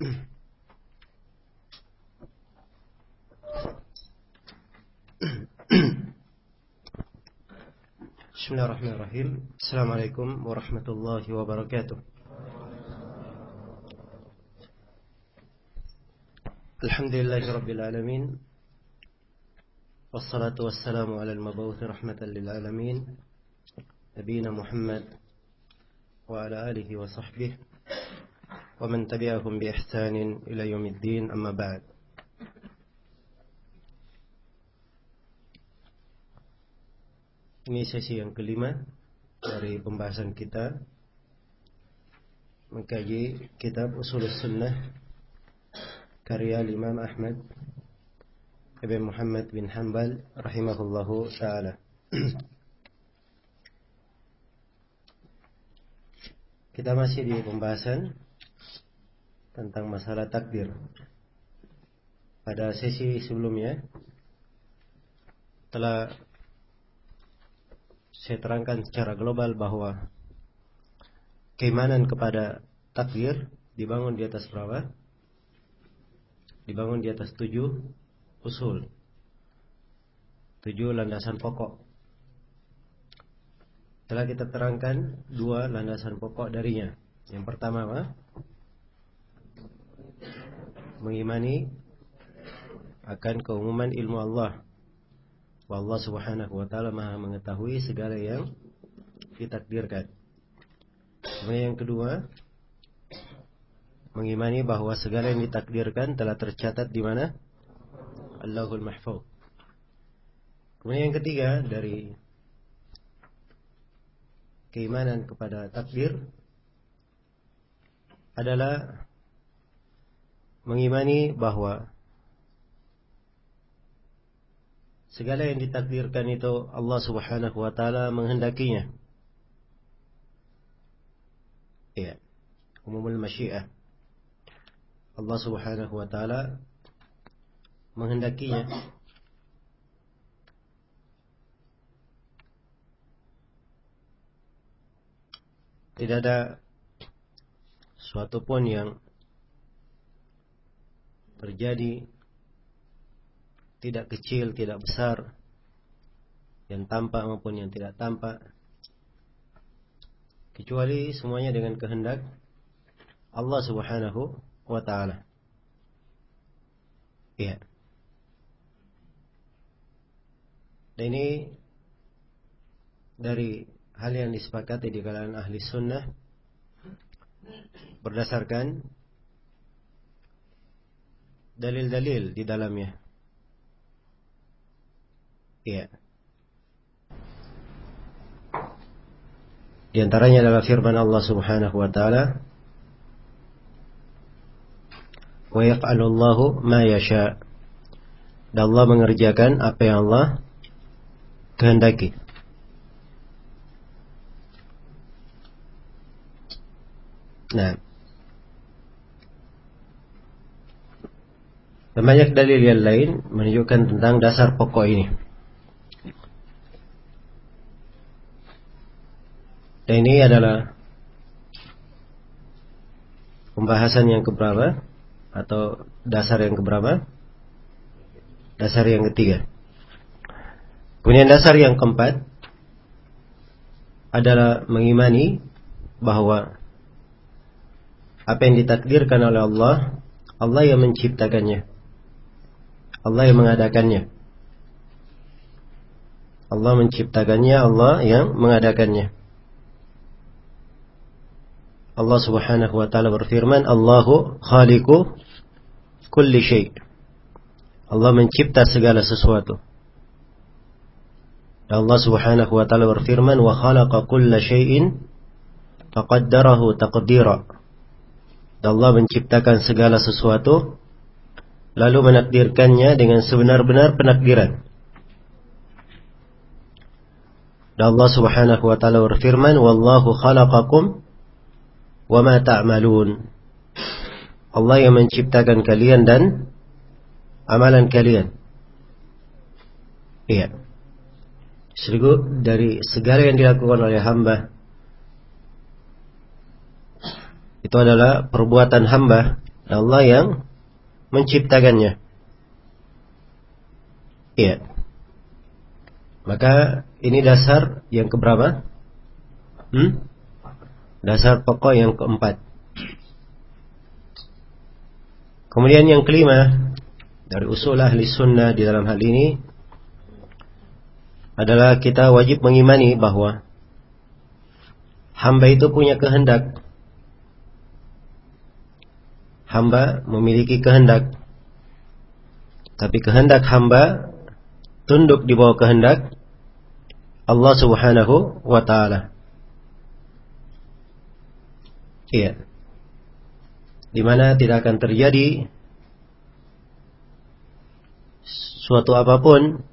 Bismillahirrahmanirrahim. Assalamualaikum warahmatullahi wabarakatuh. Alhamdulillahirabbil alamin. Wassalatu wassalamu ala al-mab'uts rahmatan lil alamin. Nabiyina Muhammad wa ala alihi wa sahbihi wa man tabi'ahum bi ihsanin ila yaumiddin, amma ba'd. Ini sesi yang kelima dari pembahasan kita mengkaji kitab Ushulus Sunnah karya Imam Ahmad Ibn Muhammad bin Hanbal rahimahullahu ta'ala. Kita masih di pembahasan tentang masalah takdir. Pada sesi sebelumnya telah saya terangkan secara global bahwa keimanan kepada takdir dibangun di atas berapa? Dibangun di atas 7 usul, 7 landasan pokok. Telah kita terangkan 2 landasan pokok darinya. Yang pertama apa? Mengimani akan keumuman ilmu Allah. Allah subhanahu wa ta'ala maha mengetahui segala yang ditakdirkan. Kemudian yang kedua, mengimani bahwa segala yang ditakdirkan telah tercatat di mana? Allahul Mahfuz. Kemudian yang ketiga dari keimanan kepada takdir adalah mengimani bahwa segala yang ditakdirkan itu Allah subhanahu wa ta'ala menghendakinya. Ya, umumul masyiah. Allah subhanahu wa ta'ala menghendakinya. Tidak ada suatu pun yang terjadi, tidak kecil, tidak besar, yang tampak maupun yang tidak tampak, kecuali semuanya dengan kehendak Allah subhanahu wa ta'ala. Ya. Dan ini dari hal yang disepakati di kalangan ahli sunnah berdasarkan dalil-dalil di dalamnya. Iya. Di antaranya adalah firman Allah Subhanahu wa taala, "Wa yaf'alu Allahu ma yasha." Dan Allah mengerjakan apa yang Allah kehendaki. Nah, dan banyak dalil yang lain menunjukkan tentang dasar pokok ini. Dan ini adalah pembahasan yang keberapa? Atau dasar yang keberapa? Dasar yang ketiga. Kemudian dasar yang keempat adalah mengimani bahwa apa yang ditakdirkan oleh Allah, Allah yang menciptakannya, Allah yang mengadakannya. Allah menciptakannya, Allah yang mengadakannya. Allah subhanahu wa ta'ala berfirman, Allahu khaliqu kulli syai'. Allah mencipta segala sesuatu. Dan Allah subhanahu wa ta'ala berfirman, wa khalaqa kulla syai'in faqaddarahu taqdira. Dan Allah menciptakan segala sesuatu lalu menakdirkannya dengan sebenar-benar penakdiran. Dan Allah subhanahu wa ta'ala berfirman, wallahu khalaqakum wa ma ta'malun. Allah yang menciptakan kalian dan amalan kalian. Iya. Dari segala yang dilakukan oleh hamba, itu adalah perbuatan hamba Allah yang menciptakannya. Iya. Maka ini dasar yang keberapa? Dasar pokok yang keempat. Kemudian yang kelima dari usul ahli sunnah di dalam hal ini adalah kita wajib mengimani bahwa hamba itu punya kehendak. Hamba memiliki kehendak, tapi kehendak hamba tunduk di bawah kehendak Allah Subhanahu wa ta'ala. Iya. Di mana tidak akan terjadi suatu apapun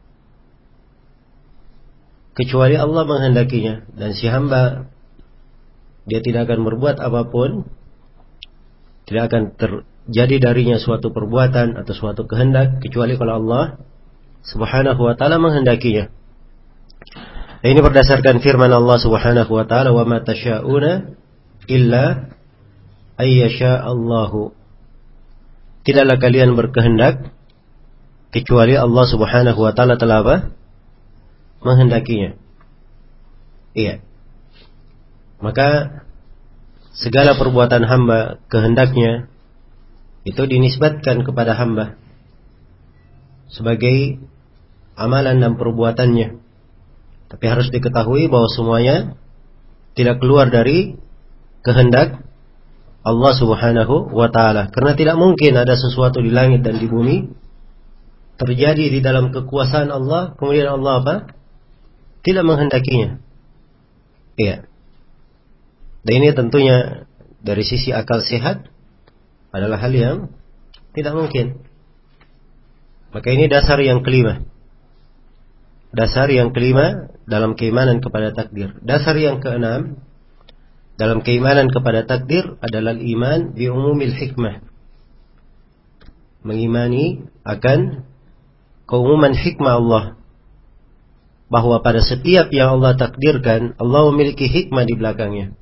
kecuali Allah menghendakinya, dan si hamba dia tidak akan berbuat apapun, tidak akan terjadi darinya suatu perbuatan atau suatu kehendak kecuali kalau Allah Subhanahu wa ta'ala menghendakinya. Ini berdasarkan firman Allah Subhanahu wa ta'ala, wa ma tasyauna illa ayyasha Allahu. Tidaklah kalian berkehendak kecuali Allah Subhanahu wa ta'ala telah apa? Menghendakinya. Iya. Maka segala perbuatan hamba, kehendaknya itu dinisbatkan kepada hamba sebagai amalan dan perbuatannya. Tapi harus diketahui bahwa semuanya tidak keluar dari kehendak Allah Subhanahu wa ta'ala. Karena tidak mungkin ada sesuatu di langit dan di bumi terjadi di dalam kekuasaan Allah, kemudian Allah apa? Tidak menghendakinya. Iya. Dan ini tentunya dari sisi akal sehat adalah hal yang tidak mungkin. Maka ini dasar yang kelima. Dasar yang kelima dalam keimanan kepada takdir. Dasar yang keenam dalam keimanan kepada takdir adalah iman bi umumil hikmah. Mengimani akan keumuman hikmah Allah, bahwa pada setiap yang Allah takdirkan Allah memiliki hikmah di belakangnya.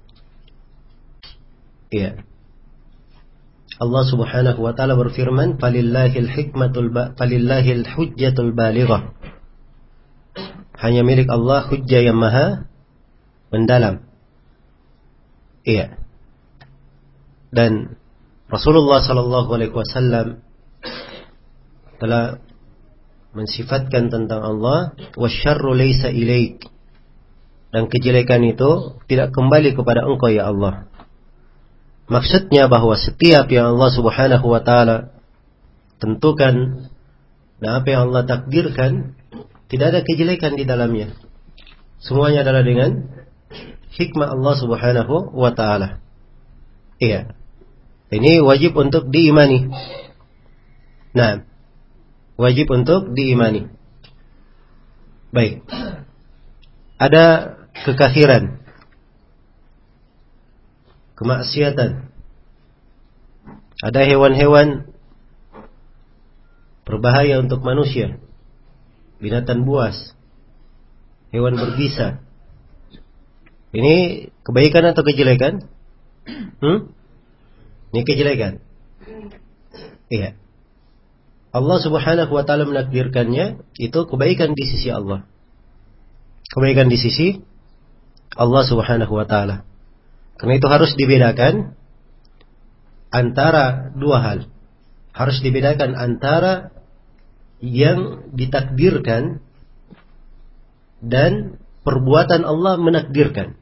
Iya. Allah Subhanahu wa ta'ala berfirman, falillahil hujjatul balighah. Hanya milik Allah hujjah yang maha mendalam. Iya. Dan Rasulullah sallallahu alaihi wasallam telah mensifatkan tentang Allah, wasyarru laysa ilaik. Dan kejelekan itu tidak kembali kepada engkau ya Allah. Maksudnya bahwa setiap yang Allah Subhanahu wa ta'ala tentukan dan apa yang Allah takdirkan, tidak ada kejelekan di dalamnya. Semuanya adalah dengan hikmah Allah Subhanahu wa ta'ala. Iya. Ini wajib untuk diimani. Nah, wajib untuk diimani. Baik. Ada kekafiran, kemaksiatan. Ada hewan-hewan berbahaya untuk manusia, binatang buas, hewan berbisa. Ini kebaikan atau kejelekan? Ini kejelekan. Iya. Allah Subhanahu wa ta'ala menakdirkannya, itu kebaikan di sisi Allah. Kebaikan di sisi Allah Subhanahu wa ta'ala. Karena itu harus dibedakan antara dua hal. Harus dibedakan antara yang ditakdirkan dan perbuatan Allah menakdirkan.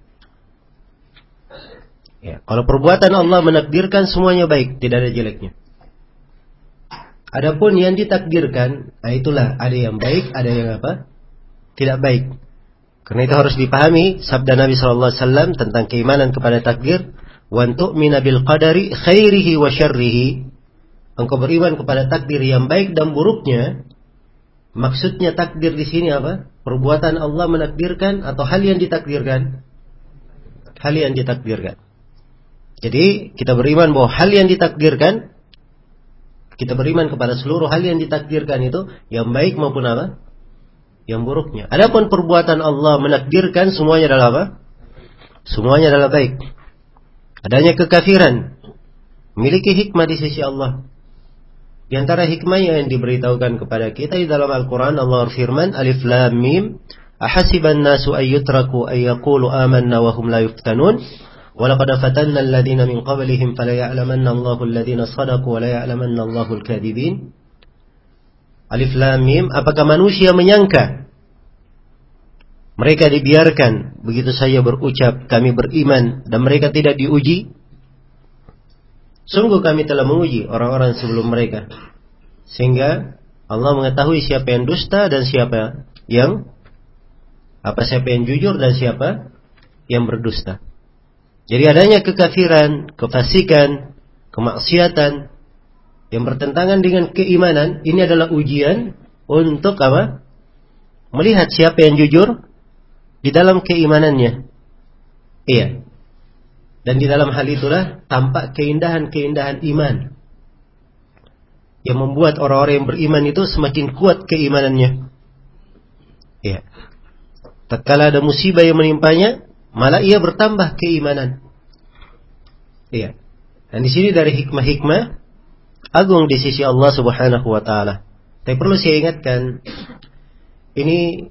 Ya, kalau perbuatan Allah menakdirkan semuanya baik, tidak ada jeleknya. Adapun yang ditakdirkan, nah itulah ada yang baik, ada yang apa? Tidak baik. Karena itu harus dipahami sabda Nabi sallallahu alaihi wasallam tentang keimanan kepada takdir, wa tu'mina bil qadari khairihi wa syarrihi. Engkau beriman kepada takdir yang baik dan buruknya. Maksudnya takdir di sini apa? Perbuatan Allah menakdirkan atau hal yang ditakdirkan? Hal yang ditakdirkan. Jadi kita beriman bahwa hal yang ditakdirkan, kita beriman kepada seluruh hal yang ditakdirkan itu, yang baik maupun apa? Yang buruknya. Adapun perbuatan Allah menakdirkan semuanya adalah apa? Semuanya adalah baik. Adanya kekafiran, memiliki hikmah di sisi Allah. Di antara hikmahnya yang diberitahukan kepada kita di dalam Al-Quran, Allah berfirman, Alif Lam Mim, ahasiban nasu ayyutraku ayyaqulu amanna wa hum la yuftanun, wa laqad fatanna alladhina min qablihim fala ya'lamanna Allahu alladhina sadaqu wa la ya'lamanna Allahu al-kadhibin. Alif Lam Mim, apakah manusia menyangka mereka dibiarkan begitu saja berucap kami beriman dan mereka tidak diuji? Sungguh kami telah menguji orang-orang sebelum mereka, sehingga Allah mengetahui siapa yang dusta dan siapa yang jujur dan siapa yang berdusta. Jadi adanya kekafiran, kefasikan, kemaksiatan yang bertentangan dengan keimanan, ini adalah ujian untuk apa? Melihat siapa yang jujur di dalam keimanannya. Iya. Dan di dalam hal itulah tampak keindahan-keindahan iman yang membuat orang-orang yang beriman itu semakin kuat keimanannya. Iya. Tatkala ada musibah yang menimpanya, malah ia bertambah keimanan. Iya. Dan di sini dari hikmah-hikmah agung di sisi Allah Subhanahu wa taala. Tapi perlu saya ingatkan, ini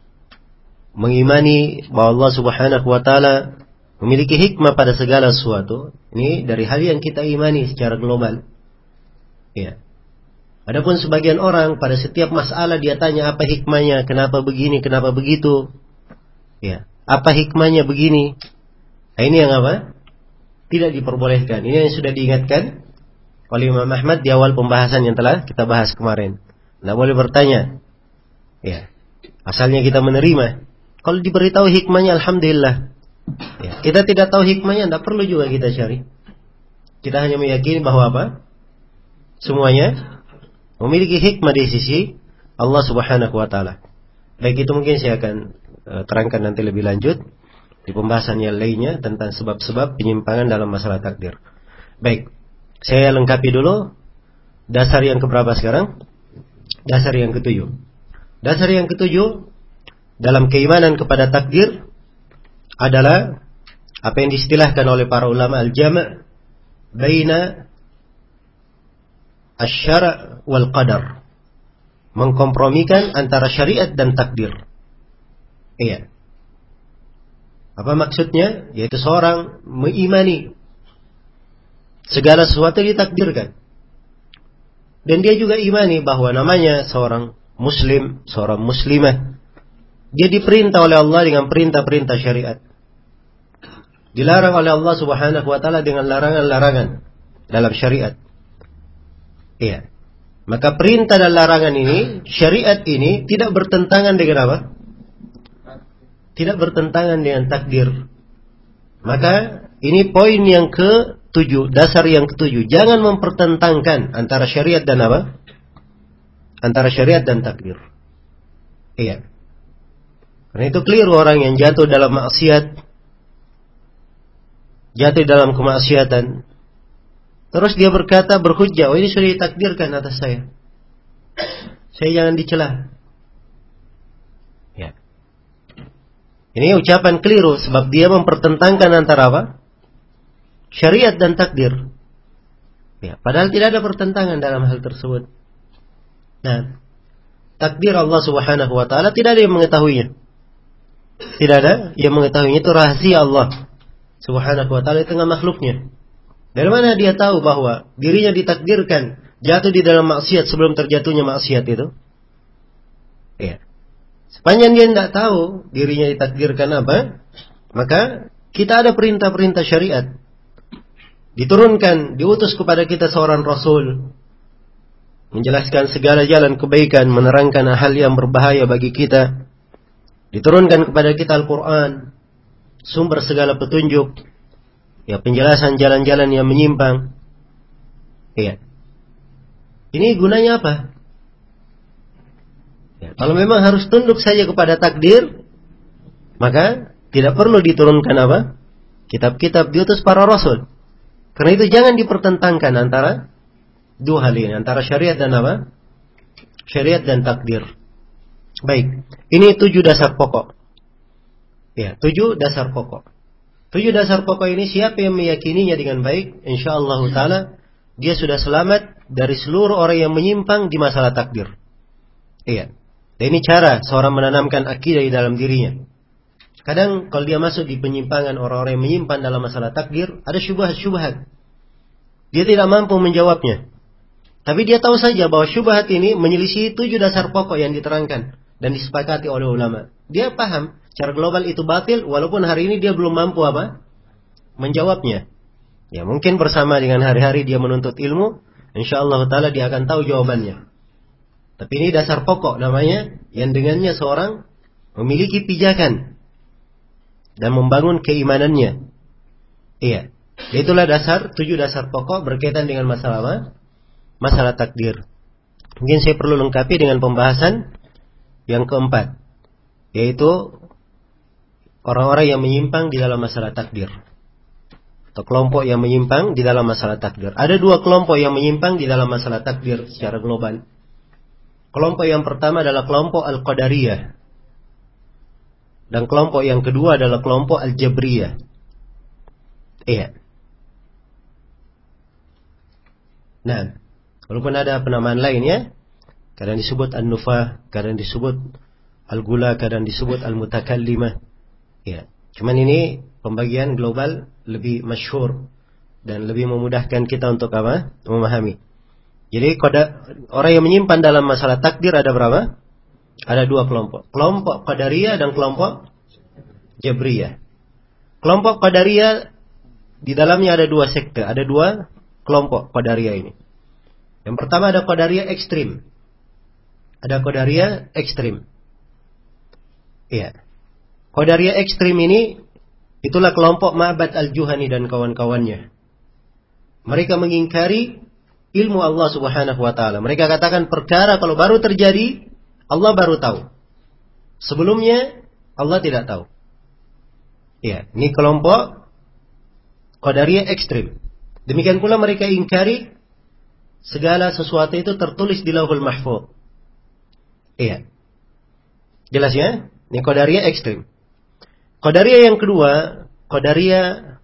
mengimani bahwa Allah Subhanahu wa taala memiliki hikmah pada segala sesuatu. Ini dari hal yang kita imani secara global. Ya. Adapun sebagian orang pada setiap masalah dia tanya apa hikmahnya, kenapa begini, kenapa begitu. Ya. Apa hikmahnya begini? Nah, ini yang apa? Tidak diperbolehkan. Ini yang sudah diingatkan oleh Imam Ahmad di awal pembahasan yang telah kita bahas kemarin. Tidak boleh bertanya. Ya. Asalnya kita menerima. Kalau diberitahu hikmahnya, alhamdulillah. Ya, kita tidak tahu hikmahnya, tidak perlu juga kita cari. Kita hanya meyakini bahwa apa? Semuanya memiliki hikmah di sisi Allah Subhanahu wa taala. Baik, itu mungkin saya akan terangkan nanti lebih lanjut di pembahasan yang lainnya tentang sebab-sebab penyimpangan dalam masalah takdir. Baik, saya lengkapi dulu dasar yang keberapa sekarang? Dasar yang ketujuh. Dasar yang ketujuh dalam keimanan kepada takdir adalah apa yang diistilahkan oleh para ulama al-jama' baina asy-syara' wal qadar. Mengkompromikan antara syariat dan takdir. Iya. Apa maksudnya? Yaitu seorang mengimani segala sesuatu ditakdirkan. Dan dia juga imani bahwa namanya seorang muslim, seorang muslimah, dia diperintah oleh Allah dengan perintah-perintah syariat. Dilarang oleh Allah Subhanahu wa taala dengan larangan-larangan dalam syariat. Iya. Maka perintah dan larangan ini, syariat ini tidak bertentangan dengan apa? Tidak bertentangan dengan takdir. Maka ini poin yang ke-7, dasar yang ke-7. Jangan mempertentangkan antara syariat dan apa? Antara syariat dan takdir. Iya. Karena itu keliru orang yang jatuh dalam maksiat, jatuh dalam kemaksiatan, terus dia berkata, berhujjah, oh ini sudah ditakdirkan atas saya jangan dicela. Ya. Ini ucapan keliru, sebab dia mempertentangkan antara apa? Syariat dan takdir. Ya, padahal tidak ada pertentangan dalam hal tersebut. Nah, takdir Allah Subhanahu wa taala tidak ada yang mengetahuinya. Tidak ada yang mengetahuinya, itu rahasia Allah Subhanahu wa ta'ala di tengah makhluknya. Dari mana dia tahu bahwa dirinya ditakdirkan jatuh di dalam maksiat sebelum terjatuhnya maksiat itu? Ya. Sepanjang dia tidak tahu dirinya ditakdirkan apa, maka kita ada perintah-perintah syariat. Diturunkan, diutus kepada kita seorang Rasul, menjelaskan segala jalan kebaikan, menerangkan hal yang berbahaya bagi kita. Diturunkan kepada kita Al-Quran, sumber segala petunjuk, ya, penjelasan jalan-jalan yang menyimpang. Iya. Ini gunanya apa? Ya, kalau memang harus tunduk saja kepada takdir, maka tidak perlu diturunkan apa? Kitab-kitab diutus para rasul. Karena itu jangan dipertentangkan antara dua hal ini, antara syariat dan apa? Syariat dan takdir. Baik, ini 7 dasar pokok. Ya, 7 dasar pokok. 7 dasar pokok ini siapa yang meyakininya dengan baik, insyaallah taala dia sudah selamat dari seluruh orang yang menyimpang di masalah takdir. Iya. Dan ini cara seorang menanamkan akidah di dalam dirinya. Kadang kalau dia masuk di penyimpangan orang-orang yang menyimpang dalam masalah takdir, ada syubhat-syubhat. Dia tidak mampu menjawabnya. Tapi dia tahu saja bahwa syubhat ini menyelisih 7 dasar pokok yang diterangkan dan disepakati oleh ulama. Dia paham secara global itu batil, walaupun hari ini dia belum mampu menjawabnya. Ya mungkin bersama dengan hari-hari dia menuntut ilmu, insyaallah taala dia akan tahu jawabannya. Tapi ini dasar pokok namanya, yang dengannya seorang memiliki pijakan dan membangun keimanannya. Iya, itulah 7 dasar pokok berkaitan dengan masalah apa? Masalah takdir. Mungkin saya perlu lengkapi dengan pembahasan yang keempat, yaitu orang-orang yang menyimpang di dalam masalah takdir, atau kelompok yang menyimpang di dalam masalah takdir. Ada 2 kelompok yang menyimpang di dalam masalah takdir secara global. Kelompok yang pertama adalah kelompok Al-Qadariyah, dan kelompok yang kedua adalah kelompok Al-Jabriyah. Iya. Nah, walaupun ada penamaan lainnya, kadang disebut An-Nufah, kadang disebut Al-Gula, kadang disebut Al-Mutakallimah. Ya, cuman ini pembagian global lebih masyhur dan lebih memudahkan kita untuk memahami. Jadi orang yang menyimpan dalam masalah takdir ada berapa? Ada 2 kelompok. Kelompok Qadariyah dan kelompok Jabriyah. Kelompok Qadariyah di dalamnya ada 2 sekte, ada 2 kelompok Qadariyah ini. Yang pertama ada Qadariyah ekstrim. Ada Qadariyah ekstrim. Iya. Qadariyah ekstrim ini itulah kelompok Ma'bad Al-Juhani dan kawan-kawannya. Mereka mengingkari ilmu Allah Subhanahu wa taala. Mereka katakan perkara kalau baru terjadi, Allah baru tahu. Sebelumnya Allah tidak tahu. Iya, ini kelompok Qadariyah ekstrim. Demikian pula mereka ingkari segala sesuatu itu tertulis di Lauhul Mahfuz. Iya. Jelas ya? Ini Qadariyah ekstrim. Qadariyah yang kedua, Qadariyah,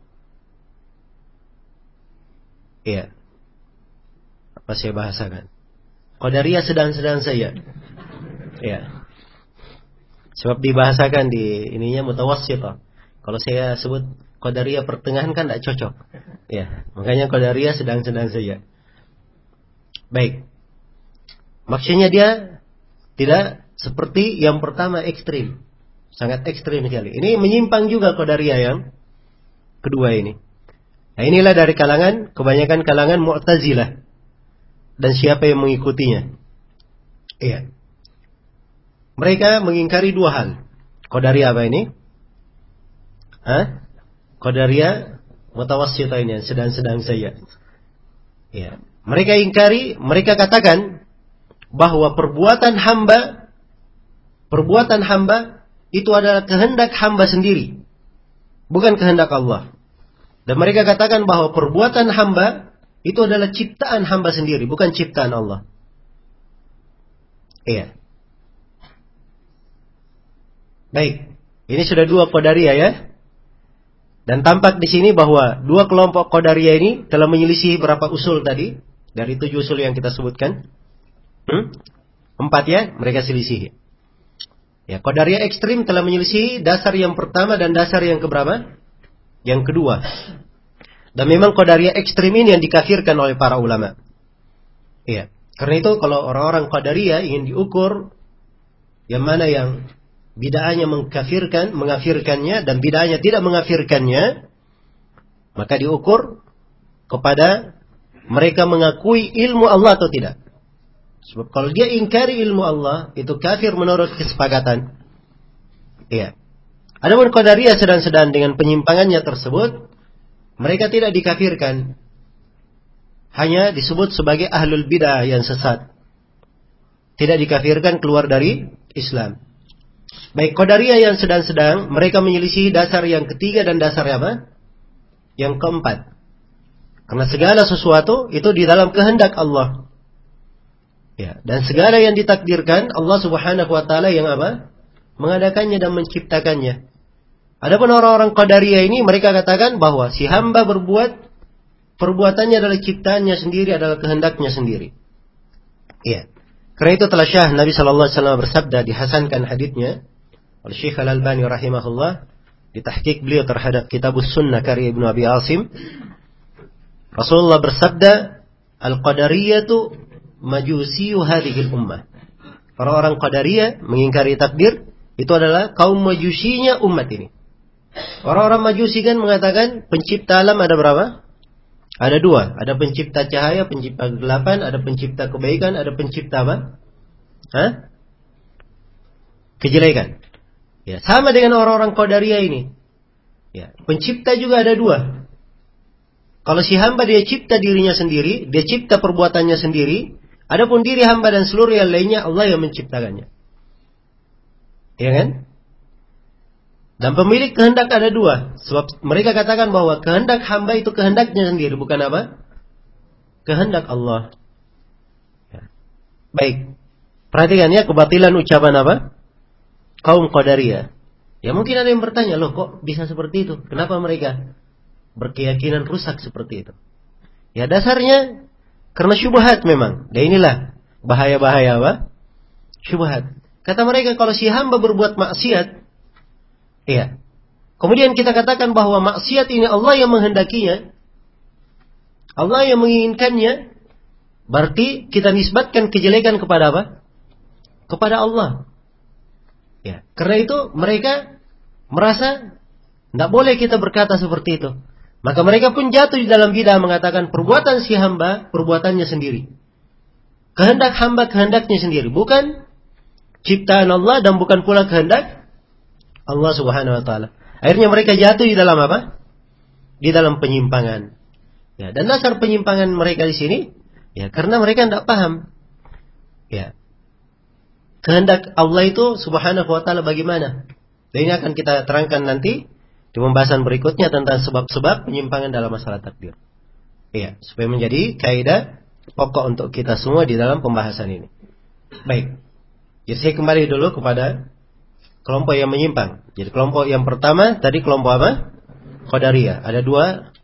iya, apa saya bahasakan? Qadariyah sedang-sedang saja. Iya. Sebab dibahasakan di ininya mutawassithah. Kalau saya sebut Qadariyah pertengahan kan tidak cocok. Ya, makanya Qadariyah sedang-sedang saja. Baik. Maksudnya dia tidak seperti yang pertama ekstrim. Sangat ekstrim sekali. Ini menyimpang juga Qadariyah yang kedua ini. Nah, inilah dari kebanyakan kalangan Mu'tazilah dan siapa yang mengikutinya. Iya. Mereka mengingkari 2 hal. Qadariyah apa ini? Qadariyah mutawassithah ini, sedang-sedang saja. Iya. Mereka ingkari, mereka katakan bahwa perbuatan hamba itu adalah kehendak hamba sendiri, bukan kehendak Allah. Dan mereka katakan bahwa perbuatan hamba itu adalah ciptaan hamba sendiri, bukan ciptaan Allah. Iya. Baik, ini sudah 2 Qadariyah ya. Dan tampak di sini bahwa 2 kelompok Qadariyah ini telah menyelisih berapa usul tadi dari 7 usul yang kita sebutkan. 4 ya, mereka selisih. Ya, Qadariyah ekstrim telah menyelisih dasar yang pertama dan dasar yang keberapa? Yang kedua. Dan memang Qadariyah ekstrim ini yang dikafirkan oleh para ulama. Iya. Karena itu kalau orang-orang Qadariyah ingin diukur yang mana yang bid'ahnya mengafirkannya dan bid'ahnya tidak mengafirkannya, maka diukur kepada mereka mengakui ilmu Allah atau tidak. Sebab kalau dia ingkari ilmu Allah, itu kafir menurut kesepakatan. Iya. Adapun Qadariyah sedang-sedang dengan penyimpangannya tersebut, mereka tidak dikafirkan. Hanya disebut sebagai ahlul bid'ah yang sesat. Tidak dikafirkan, keluar dari Islam. Baik, Qadariyah yang sedang-sedang, mereka menyelisih dasar yang ketiga dan dasar apa? Yang keempat. Karena segala sesuatu itu di dalam kehendak Allah. Ya, dan segala yang ditakdirkan Allah Subhanahu wa taala yang apa? Mengadakannya dan menciptakannya. Adapun orang-orang Qadariyah ini mereka katakan bahwa si hamba berbuat perbuatannya adalah ciptaannya sendiri, adalah kehendaknya sendiri. Iya. Karena itu telah syah Nabi sallallahu alaihi wasallam bersabda, dihasankan haditsnya oleh Syekh Al-Albani rahimahullah di tahqiq beliau terhadap Kitabus Sunnah karya Ibnu Abi Asim. Rasulullah bersabda, "Al-Qadariyatu majusiyu hadhil ummah." Orang-orang Qadariyah mengingkari takdir itu adalah kaum majusinya umat ini. Orang-orang Majusi kan mengatakan pencipta alam ada berapa? Ada dua. Ada pencipta cahaya, pencipta kegelapan, ada pencipta kebaikan, ada pencipta apa? Kejelekan. Ya, sama dengan orang-orang Qadariyah ini. Ya, pencipta juga ada dua. Kalau si hamba dia cipta dirinya sendiri, dia cipta perbuatannya sendiri, adapun diri hamba dan seluruh yang lainnya Allah yang menciptakannya. Ya kan? Dan pemilik kehendak ada dua. Sebab mereka katakan bahwa kehendak hamba itu kehendaknya sendiri, bukan apa? Kehendak Allah. Ya. Baik. Perhatikan ya kebatilan ucapan apa? Kaum Qadariyah. Ya mungkin ada yang bertanya, loh kok bisa seperti itu? Kenapa mereka berkeyakinan rusak seperti itu? Ya dasarnya karena syubhat memang. Dan inilah bahaya-bahaya apa? Syubhat. Kata mereka kalau si hamba berbuat maksiat, iya. Kemudian kita katakan bahwa maksiat ini Allah yang menghendakinya, Allah yang menginginkannya, berarti kita nisbatkan kejelekan kepada apa? Kepada Allah. Ya. Karena itu mereka merasa tidak boleh kita berkata seperti itu. Maka mereka pun jatuh di dalam bidah mengatakan perbuatan si hamba perbuatannya sendiri. Kehendak hamba kehendaknya sendiri, bukan ciptaan Allah dan bukan pula kehendak Allah Subhanahu wa taala. Akhirnya mereka jatuh di dalam apa? Di dalam penyimpangan. Ya, dan dasar penyimpangan mereka di sini ya karena mereka tidak paham. Ya. Kehendak Allah itu Subhanahu wa taala bagaimana? Dan ini akan kita terangkan nanti di pembahasan berikutnya tentang sebab-sebab penyimpangan dalam masalah takdir. Iya, supaya menjadi kaidah pokok untuk kita semua di dalam pembahasan ini. Baik. Jadi saya kembali dulu kepada kelompok yang menyimpang. Jadi kelompok yang pertama tadi kelompok apa? Qadariyah. Ada dua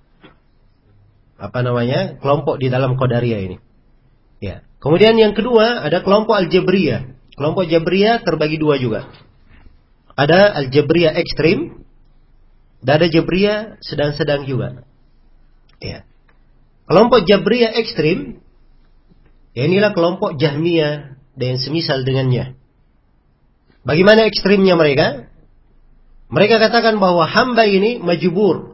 kelompok di dalam Qadariyah ini. Ya. Kemudian yang kedua ada kelompok Al-Jabriyah. Kelompok Jabriyah terbagi dua juga. Ada Al-Jabriyah ekstrim dan ada Jabriyah sedang-sedang juga. Ya. Kelompok Jabriyah ekstrim ya inilah kelompok Jahmiyah dan yang semisal dengannya. Bagaimana ekstrimnya mereka? Mereka katakan bahwa hamba ini majbur.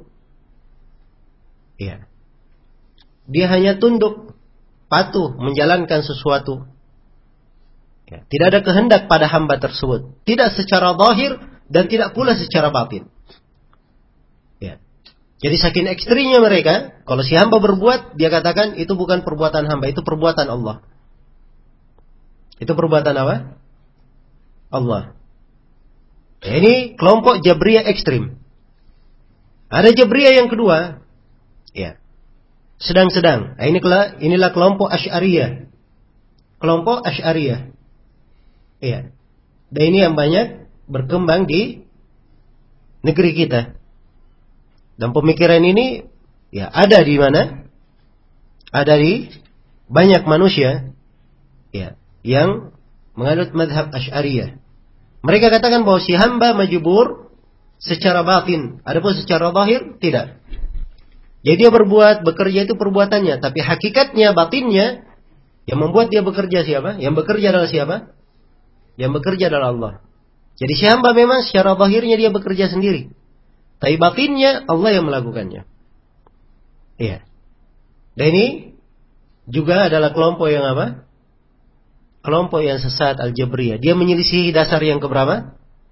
Ya. Dia hanya tunduk, patuh, menjalankan sesuatu. Ya. Tidak ada kehendak pada hamba tersebut. Tidak secara zahir dan tidak pula secara batin. Ya. Jadi saking ekstrimnya mereka, kalau si hamba berbuat, dia katakan itu bukan perbuatan hamba, itu perbuatan Allah. Itu perbuatan apa? Allah. Ya, ini kelompok Jabriyah ekstrim. Ada Jabriyah yang kedua, ya, sedang-sedang. Nah, inilah kelompok Asy'ariyah. Kelompok Asy'ariyah. Iya. Dan ini yang banyak berkembang di negeri kita. Dan pemikiran ini ya ada di mana? Ada di banyak manusia ya yang menganut mazhab Asy'ariyah. Mereka katakan bahwa si hamba majbur secara batin, adapun secara zahir tidak. Jadi dia bekerja itu perbuatannya, tapi hakikatnya, batinnya yang membuat dia bekerja siapa? Yang bekerja adalah siapa? Yang bekerja adalah Allah. Jadi si hamba memang secara zahirnya dia bekerja sendiri, tapi batinnya Allah yang melakukannya. Iya. Dan ini juga adalah kelompok yang apa? Kelompok yang sesat Al-Jabriyah. Dia menyelisihi dasar yang keberapa?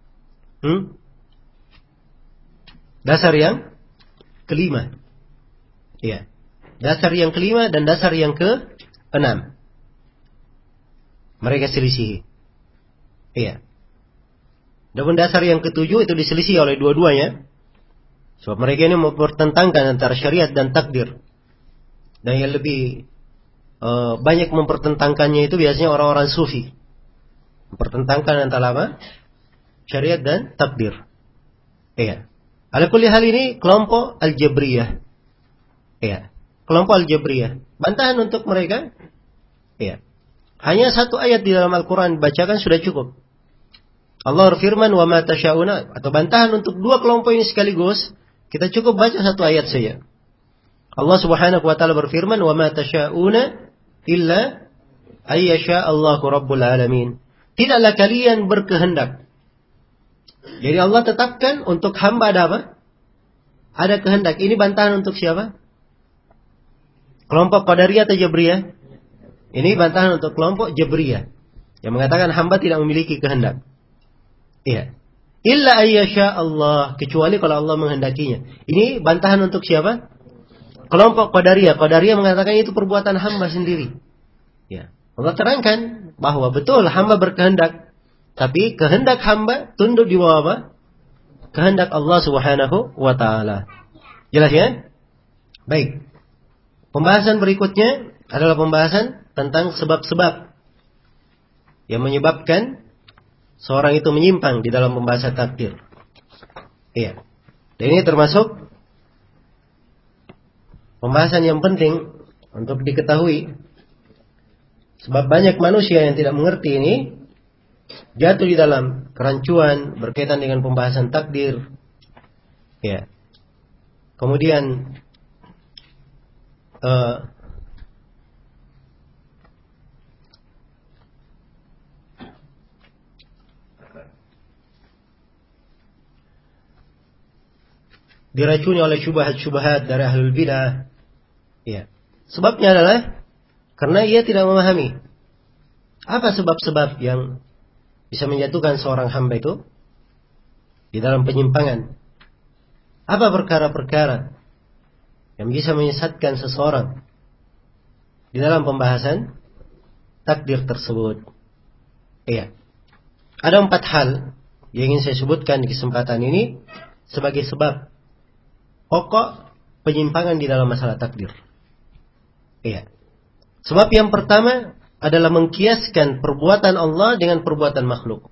Dasar yang kelima. Iya. Dasar yang kelima dan dasar yang ke-6. Mereka selisihi. Iya. Dan dasar yang ke-7 itu diselisih oleh dua-duanya. Sebab mereka ini mempertentangkan antara syariat dan takdir. Dan yang lebih banyak mempertentangkannya itu biasanya orang-orang sufi. Mempertentangkan antara apa? Syariat dan takdir. Iya. Ala kulli hal ini kelompok Al-Jabriyah. Ya, kelompok Al-Jabriyah. Bantahan untuk mereka, ya, hanya satu ayat di dalam Al-Quran bacakan sudah cukup. Allah berfirman, wa ma tasyauna, atau bantahan untuk dua kelompok ini sekaligus, kita cukup baca satu ayat saja. Allah Subhanahu wa taala berfirman, wa ma tasyauna illa ayyasha Allahu rabbul alamin. Tidaklah kalian berkehendak. Jadi Allah tetapkan untuk hamba ada apa? Ada kehendak. Ini bantahan untuk siapa? Kelompok Qadariyah atau Jabriyah? Ini bantahan untuk kelompok Jabriyah yang mengatakan hamba tidak memiliki kehendak. Iya. Illa ayyasha Allah, kecuali kalau Allah menghendakinya. Ini bantahan untuk siapa? Kelompok Qadariyah. Qadariyah mengatakan itu perbuatan hamba sendiri. Ya. Allah terangkan bahwa betul hamba berkehendak, tapi kehendak hamba tunduk di bawah apa? Kehendak Allah Subhanahu wa taala. Jelas ya? Baik. Pembahasan berikutnya adalah pembahasan tentang sebab-sebab yang menyebabkan seorang itu menyimpang di dalam pembahasan takdir. Iya. Dan ini termasuk pembahasan yang penting untuk diketahui. Sebab banyak manusia yang tidak mengerti ini jatuh di dalam kerancuan berkaitan dengan pembahasan takdir. Ya. Kemudian diracuni oleh syubhat-syubhat dari ahlul bidah. Ya. Sebabnya adalah karena ia tidak memahami apa sebab-sebab yang bisa menjatuhkan seorang hamba itu di dalam penyimpangan. Apa perkara-perkara yang bisa menyesatkan seseorang di dalam pembahasan takdir tersebut. Iya. Ada 4 hal yang ingin saya sebutkan di kesempatan ini sebagai sebab pokok penyimpangan di dalam masalah takdir. Iya. Sebab yang pertama adalah mengkiaskan perbuatan Allah dengan perbuatan makhluk.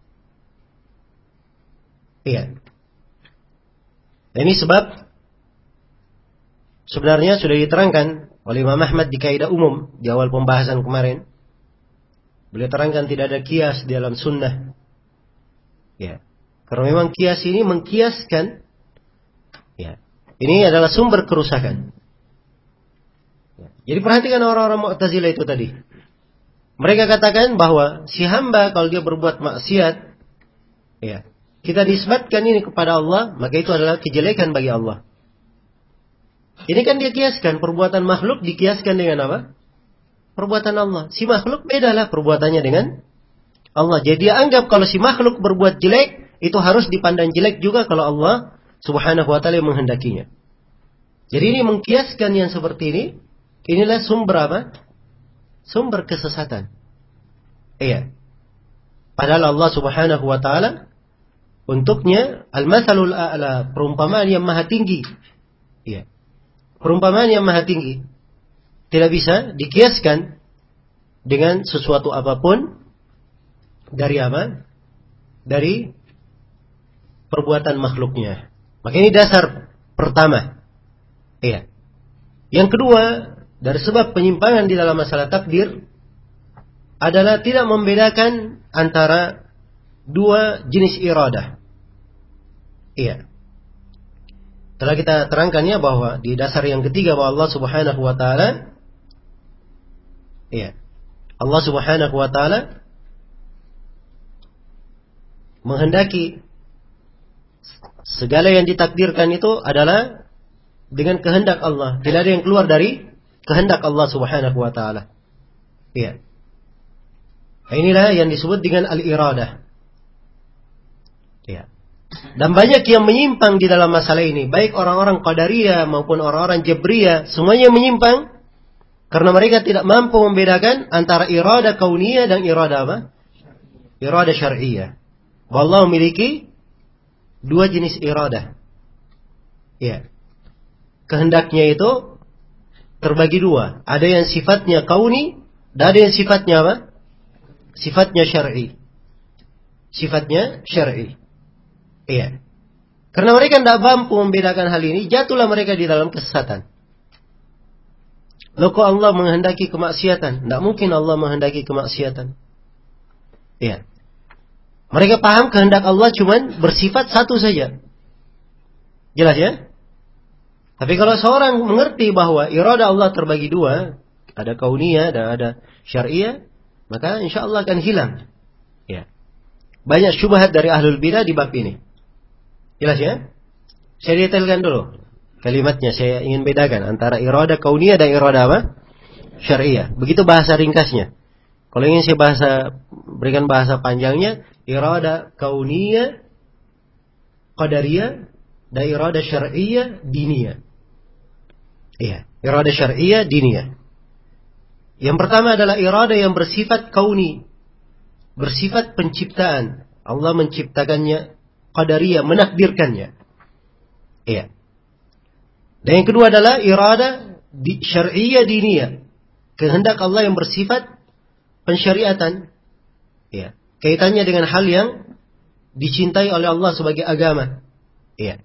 Iya. Dan ini sebab sebenarnya sudah diterangkan oleh Imam Ahmad di kaidah umum di awal pembahasan kemarin. Beliau terangkan tidak ada kias di dalam sunnah. Ya. Karena memang kias ini mengkiaskan, ya, ini adalah sumber kerusakan. Ya. Jadi perhatikan orang-orang Mu'tazilah itu tadi. Mereka katakan bahwa si hamba kalau dia berbuat maksiat, ya, kita nisbatkan ini kepada Allah, maka itu adalah kejelekan bagi Allah. Ini kan dia kiaskan, perbuatan makhluk dikiaskan dengan apa? Perbuatan Allah. Si makhluk bedalah perbuatannya dengan Allah. Jadi dia anggap kalau si makhluk berbuat jelek, itu harus dipandang jelek juga kalau Allah Subhanahu wa ta'ala menghendakinya. Jadi ini mengkiaskan yang seperti ini, inilah sumber apa? Sumber kesesatan. Iya. Padahal Allah Subhanahu wa ta'ala untuknya al-mathalul a'la, perumpamaan yang maha tinggi. Iya. Perumpamaan yang maha tinggi tidak bisa dikiaskan dengan sesuatu apapun dari apa? Dari perbuatan makhluknya. Maka ini dasar pertama. Iya. Yang kedua, dari sebab penyimpangan di dalam masalah takdir adalah tidak membedakan antara dua jenis iradah. Iya. Telah kita terangkannya bahwa di dasar yang ketiga bahwa Allah Subhanahu wa ta'ala, iya, Allah Subhanahu wa ta'ala menghendaki segala yang ditakdirkan itu adalah dengan kehendak Allah. Tidak ada yang keluar dari kehendak Allah Subhanahu wa ta'ala. Iya. Inilah yang disebut dengan al-iradah. Iya. Dan banyak yang menyimpang di dalam masalah ini, baik orang-orang Qadariyah maupun orang-orang Jabriyah, semuanya menyimpang karena mereka tidak mampu membedakan antara iradah kauniyah dan iradah apa? Iradah syar'iyah. Allah memiliki dua jenis iradah. Ya. Kehendaknya itu terbagi dua. Ada yang sifatnya kauni, dan ada yang sifatnya apa? Sifatnya syar'i. Sifatnya syar'i. Iya. Karena mereka tidak mampu membedakan hal ini, jatuhlah mereka di dalam kesesatan. Loh kok Allah menghendaki kemaksiatan? Tidak mungkin Allah menghendaki kemaksiatan. Ya. Mereka paham kehendak Allah cuman bersifat satu saja. Jelas ya? Tapi kalau seorang mengerti bahwa irada Allah terbagi dua, ada kauniyah dan ada syariah, maka insya Allah akan hilang. Ya. Banyak syubhat dari ahlul bidah di bab ini. Jelas ya? Saya detailkan dulu kalimatnya. Saya ingin bedakan antara irada kauniyah dan irada apa? Syariah. Begitu bahasa ringkasnya. Kalau ingin saya berikan bahasa panjangnya, irada kauniyah, qadariyah, dan irada syariah, diniyah. Iya, irada syariah, diniyah. Yang pertama adalah irada yang bersifat kauni, bersifat penciptaan. Allah menciptakannya, qadariyah, menakdirkannya. Iya. Dan yang kedua adalah irada syariah, diniyah. Kehendak Allah yang bersifat pensyariatan. Iya. Kaitannya dengan hal yang dicintai oleh Allah sebagai agama. Iya.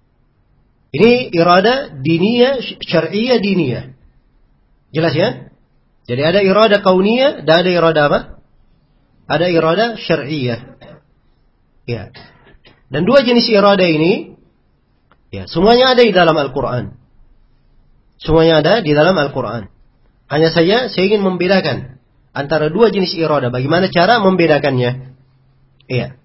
Ini irada diniyah, syariah, diniyah. Jelas ya? Jadi ada irada kauniyah dan ada irada apa? Ada irada syariah. Ya. Dan dua jenis irada ini, ya, semuanya ada di dalam Al-Quran. Semuanya ada di dalam Al-Quran. Hanya saja saya ingin membedakan antara dua jenis irada. Bagaimana cara membedakannya? Iya.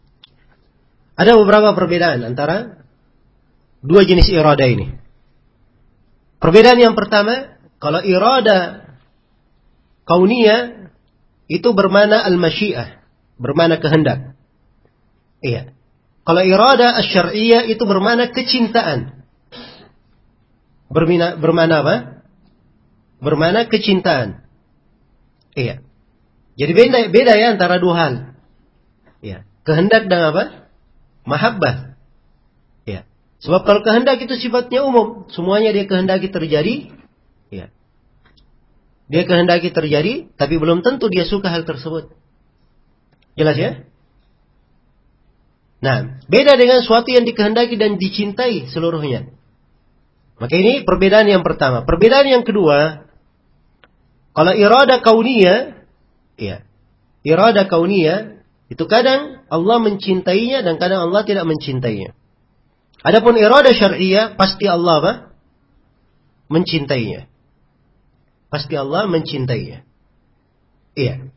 Ada beberapa perbedaan antara dua jenis irada ini. Perbedaan yang pertama, kalau irada kauniyah itu bermakna al-masyiah, bermakna kehendak. Iya. Kalau irada asy-syar'iyyah itu bermakna kecintaan. Bermakna apa? Bermakna kecintaan. Iya. Jadi beda ya antara dua hal. Iya. Kehendak dan apa? Mahabbah. Iya. Sebab kalau kehendak itu sifatnya umum, semuanya dia kehendaki terjadi. Iya. Dia kehendaki terjadi, tapi belum tentu dia suka hal tersebut. Jelas ya? Nah, beda dengan suatu yang dikehendaki dan dicintai seluruhnya. Maka ini perbedaan yang pertama. Perbedaan yang kedua, kalau irada kauniyah, ya, irada kauniyah itu kadang Allah mencintainya dan kadang Allah tidak mencintainya. Adapun irada syar'iyyah pasti Allah apa? Mencintainya. Pasti Allah mencintainya. Iya.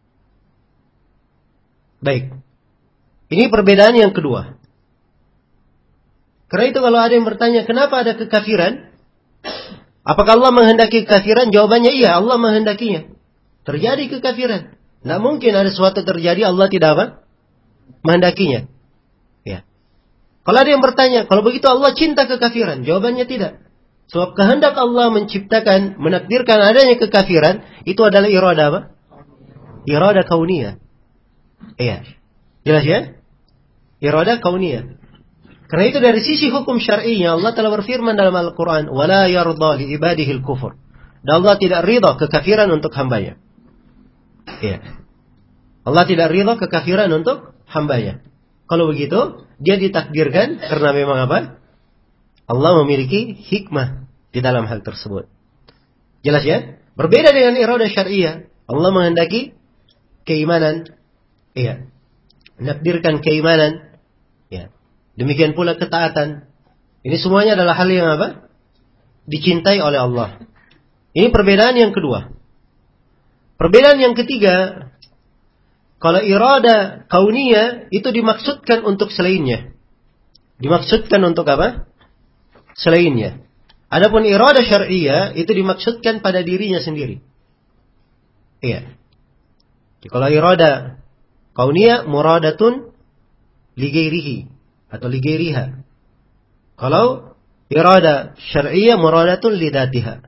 Baik. Ini perbedaan yang kedua. Karena itu kalau ada yang bertanya, kenapa ada kekafiran? Apakah Allah menghendaki kekafiran? Jawabannya iya, Allah menghendakinya. Terjadi kekafiran. Tidak mungkin ada sesuatu terjadi, Allah tidak apa? Menghendakinya. Ya. Kalau ada yang bertanya, kalau begitu Allah cinta kekafiran? Jawabannya tidak. Sebab kehendak Allah menciptakan, menakdirkan adanya kekafiran, itu adalah irada apa? Irada kauniyah. Iya. Jelas ya? Irada kauniyah. Karena itu dari sisi hukum syar'inya Allah telah berfirman dalam Al-Quran, وَلَا يَرْضَى لِعِبَادِهِ الْكُفُرِ. Dan Allah tidak ridha kekafiran untuk hambanya. Iya. Allah tidak ridha kekafiran untuk hambanya. Kalau begitu, dia ditakdirkan karena memang apa? Allah memiliki hikmah di dalam hal tersebut. Jelas ya? Berbeda dengan irada syar'iyyah. Allah menghendaki keimanan. Iya. Menakdirkan keimanan. Ya. Demikian pula ketaatan. Ini semuanya adalah hal yang apa? Dicintai oleh Allah. Ini perbedaan yang kedua. Perbedaan yang ketiga, kalau irada kauniyah itu dimaksudkan untuk selainnya. Dimaksudkan untuk apa? Selainnya. Adapun irada syar'iyyah itu dimaksudkan pada dirinya sendiri. Iya. Kalau irada kauniyah muradatun li ghairihi atau li ghairiha. Kalau irada syar'iyyah muradatun li dzatiha.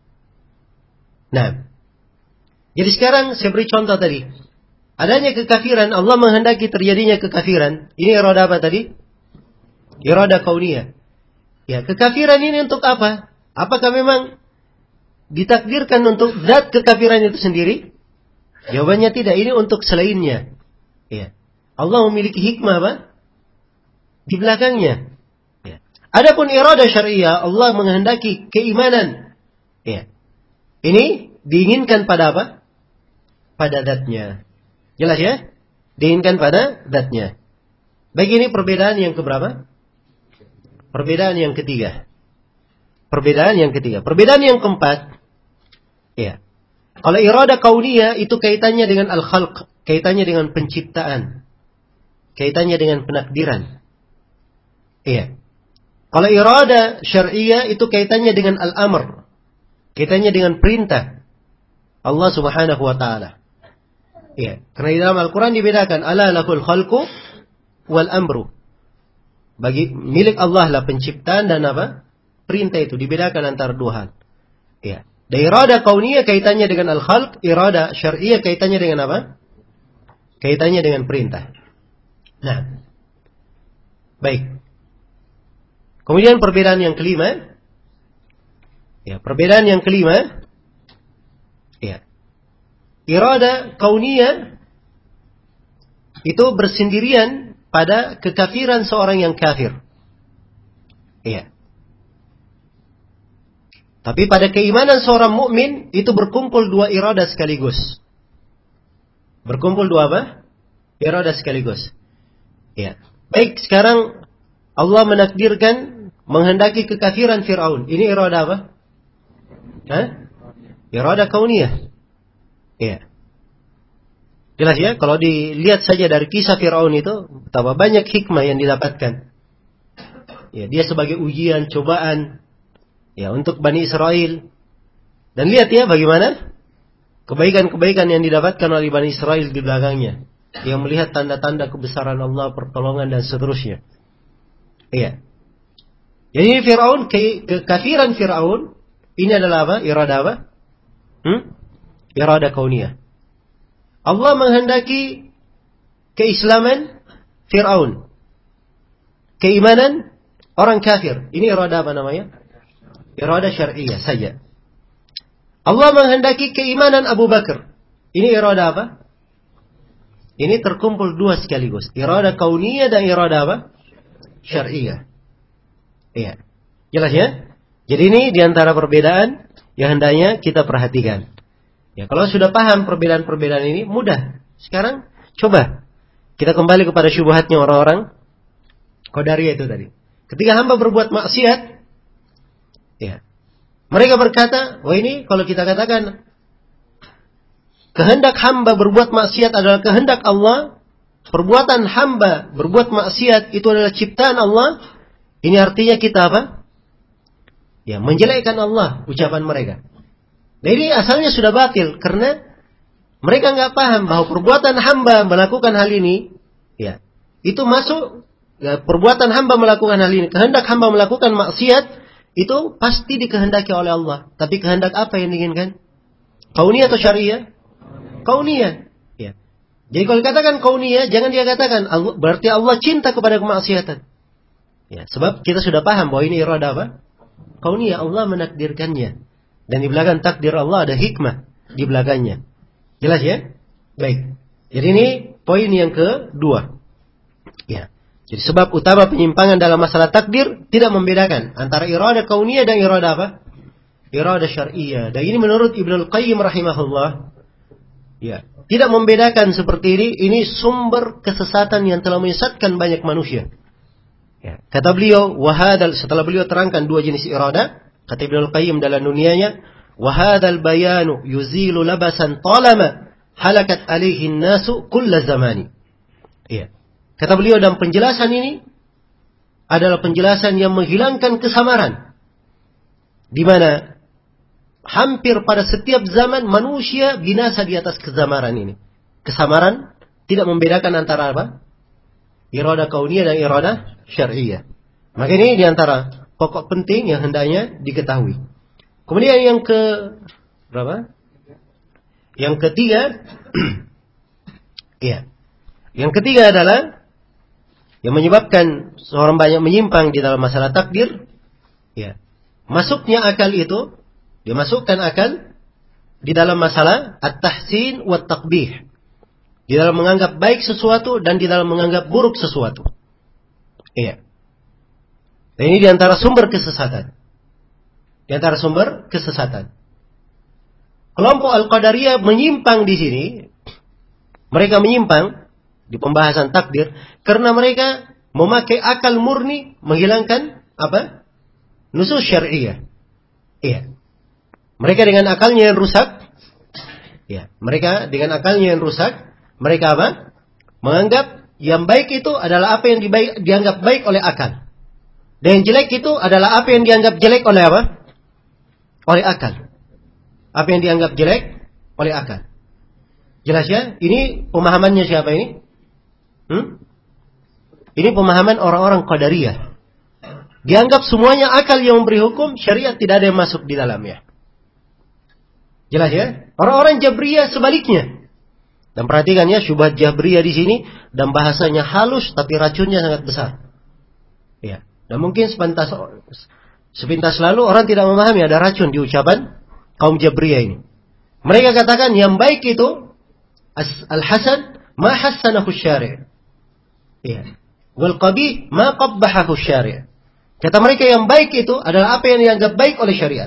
Nah. Jadi sekarang saya beri contoh tadi. Adanya kekafiran, Allah menghendaki terjadinya kekafiran. Ini irada apa tadi? Irada kauniyah. Ya, kekafiran ini untuk apa? Apakah memang ditakdirkan untuk zat kekafiran itu sendiri? Jawabannya tidak, ini untuk selainnya. Ya. Allah memiliki hikmah apa? Di belakangnya. Adapun iradah syariah, Allah menghendaki keimanan. Ya. Ini diinginkan pada apa? Pada zatnya. Jelas ya? Diinginkan pada zatnya. Baik, ini perbedaan yang keberapa? Perbedaan yang ketiga. Perbedaan yang ketiga. Perbedaan yang keempat. Ya. Kalau iradah kauniyah itu kaitannya dengan al-khalq, kaitannya dengan penciptaan, kaitannya dengan penakdiran. Iya. Kalau iradah syariah itu kaitannya dengan al-amr, kaitannya dengan perintah Allah Subhanahu wa taala. Iya. Karena di dalam Al-Qur'an dibedakan, ala lahul khalqu wal amru. Bagi milik Allah lah penciptaan dan apa? Perintah itu dibedakan antara dua hal. Iya. Dan iradah kauniyah kaitannya dengan al-khalq, iradah syariah kaitannya dengan apa? Kaitannya dengan perintah. Nah. Baik. Kemudian perbedaan yang kelima. Ya, perbedaan yang kelima. Ya. Iradah kauniyah itu bersendirian pada kekafiran seorang yang kafir. Iya. Tapi pada keimanan seorang mukmin itu berkumpul dua iradah sekaligus. Berkumpul dua apa? Iradah sekaligus. Ya. Baik, sekarang Allah menakdirkan menghendaki kekafiran Fir'aun. Ini iradah apa? Hah? Iradah kauniyah. Ya. Jelas ya, kalau dilihat saja dari kisah Fir'aun itu, betapa banyak hikmah yang didapatkan. Ya, dia sebagai ujian, cobaan, ya, untuk Bani Israel. Dan lihat ya bagaimana kebaikan-kebaikan yang didapatkan oleh Bani Israel di belakangnya, yang melihat tanda-tanda kebesaran Allah, pertolongan dan seterusnya. Iya. Jadi Fir'aun, kekafiran Fir'aun ini adalah apa? Iradah apa? Iradah kauniyah. Allah menghendaki keislaman Fir'aun, keimanan orang kafir. Ini iradah apa namanya? Iradah syariah saja. Allah menghendaki keimanan Abu Bakar. Ini iradah apa? Ini terkumpul dua sekaligus. Iradah kauniyah dan iradah apa? Syariah. Iya. Jelas ya? Jadi ini diantara perbedaan yang hendaknya kita perhatikan. Ya, kalau sudah paham perbedaan-perbedaan ini, mudah. Sekarang coba kita kembali kepada syubhatnya orang-orang Qadariyah itu tadi. Ketika hamba berbuat maksiat, ya, mereka berkata, wah ini kalau kita katakan kehendak hamba berbuat maksiat adalah kehendak Allah, perbuatan hamba berbuat maksiat itu adalah ciptaan Allah, ini artinya kita apa? Ya, menjelekkan Allah, ucapan mereka. Nah ini asalnya sudah batil, karena mereka nggak paham bahwa perbuatan hamba melakukan hal ini, ya, itu masuk, ya, perbuatan hamba melakukan hal ini, kehendak hamba melakukan maksiat, itu pasti dikehendaki oleh Allah. Tapi kehendak apa yang diinginkan? Kauniyah atau syariah? Kauniyah. Ya. Jadi kalau dikatakan kauniyah, jangan dia katakan Allah, berarti Allah cinta kepada kemaksiatan. Ya, sebab kita sudah paham bahwa ini iradah apa? Kauniyah, Allah menakdirkannya. Dan di belakang takdir Allah ada hikmah di belakangnya. Jelas ya? Baik. Jadi ini poin yang kedua. Ya. Jadi sebab utama penyimpangan dalam masalah takdir tidak membedakan antara iradah kauniyah dan iradah apa? Iradah syariah. Dan ini menurut Ibnul Qayyim rahimahullah, ya, tidak membedakan seperti ini. Ini sumber kesesatan yang telah menyesatkan banyak manusia. Ya. Kata beliau, wahadal, setelah beliau terangkan dua jenis iradah, kata Ibnul Qayyim dalam dunianya, wahadal bayanu yuzilu labasan talama halakat alaihi nasu kulla zamani. Ya. Kata beliau, dalam penjelasan ini adalah penjelasan yang menghilangkan kesamaran, di mana hampir pada setiap zaman manusia binasa di atas kesamaran ini. Kesamaran tidak membedakan antara apa? Iradah kauniyah dan iradah syariah. Maka ini diantara pokok penting yang hendaknya diketahui. Kemudian yang berapa? Yang ketiga, ya. Yang ketiga adalah yang menyebabkan seorang banyak menyimpang di dalam masalah takdir, ya. Masuknya akal itu, dimasukkan akal di dalam masalah at-tahsin wa at-taqbih. Di dalam menganggap baik sesuatu dan di dalam menganggap buruk sesuatu. Iya. Dan ini diantara sumber kesesatan. Diantara sumber kesesatan. Kelompok Al-Qadariyah menyimpang di sini. Mereka menyimpang di pembahasan takdir karena mereka memakai akal murni menghilangkan apa? Nusus syariah. Iya. Mereka dengan akalnya yang rusak. Ya, mereka dengan akalnya yang rusak, mereka apa? Menganggap yang baik itu adalah apa yang dianggap baik oleh akal. Dan yang jelek itu adalah apa yang dianggap jelek oleh apa? Oleh akal. Apa yang dianggap jelek oleh akal. Jelas ya? Ini pemahamannya siapa ini? Ini pemahaman orang-orang Qadariyah. Dianggap semuanya akal yang memberi hukum, syariat tidak ada yang masuk di dalamnya. Jelas ya? Orang-orang Jabriyah sebaliknya. Dan perhatikan ya, syubhat Jabriyah di sini dan bahasanya halus tapi racunnya sangat besar. Ya. Dan mungkin sepintas lalu orang tidak memahami ada racun di ucapan kaum Jabriyah ini. Mereka katakan yang baik itu al-hasan ma hassanahu syari'. Ya. Wal qabih ma qabbahahu syari'. Kata mereka yang baik itu adalah apa yang dianggap baik oleh syariat.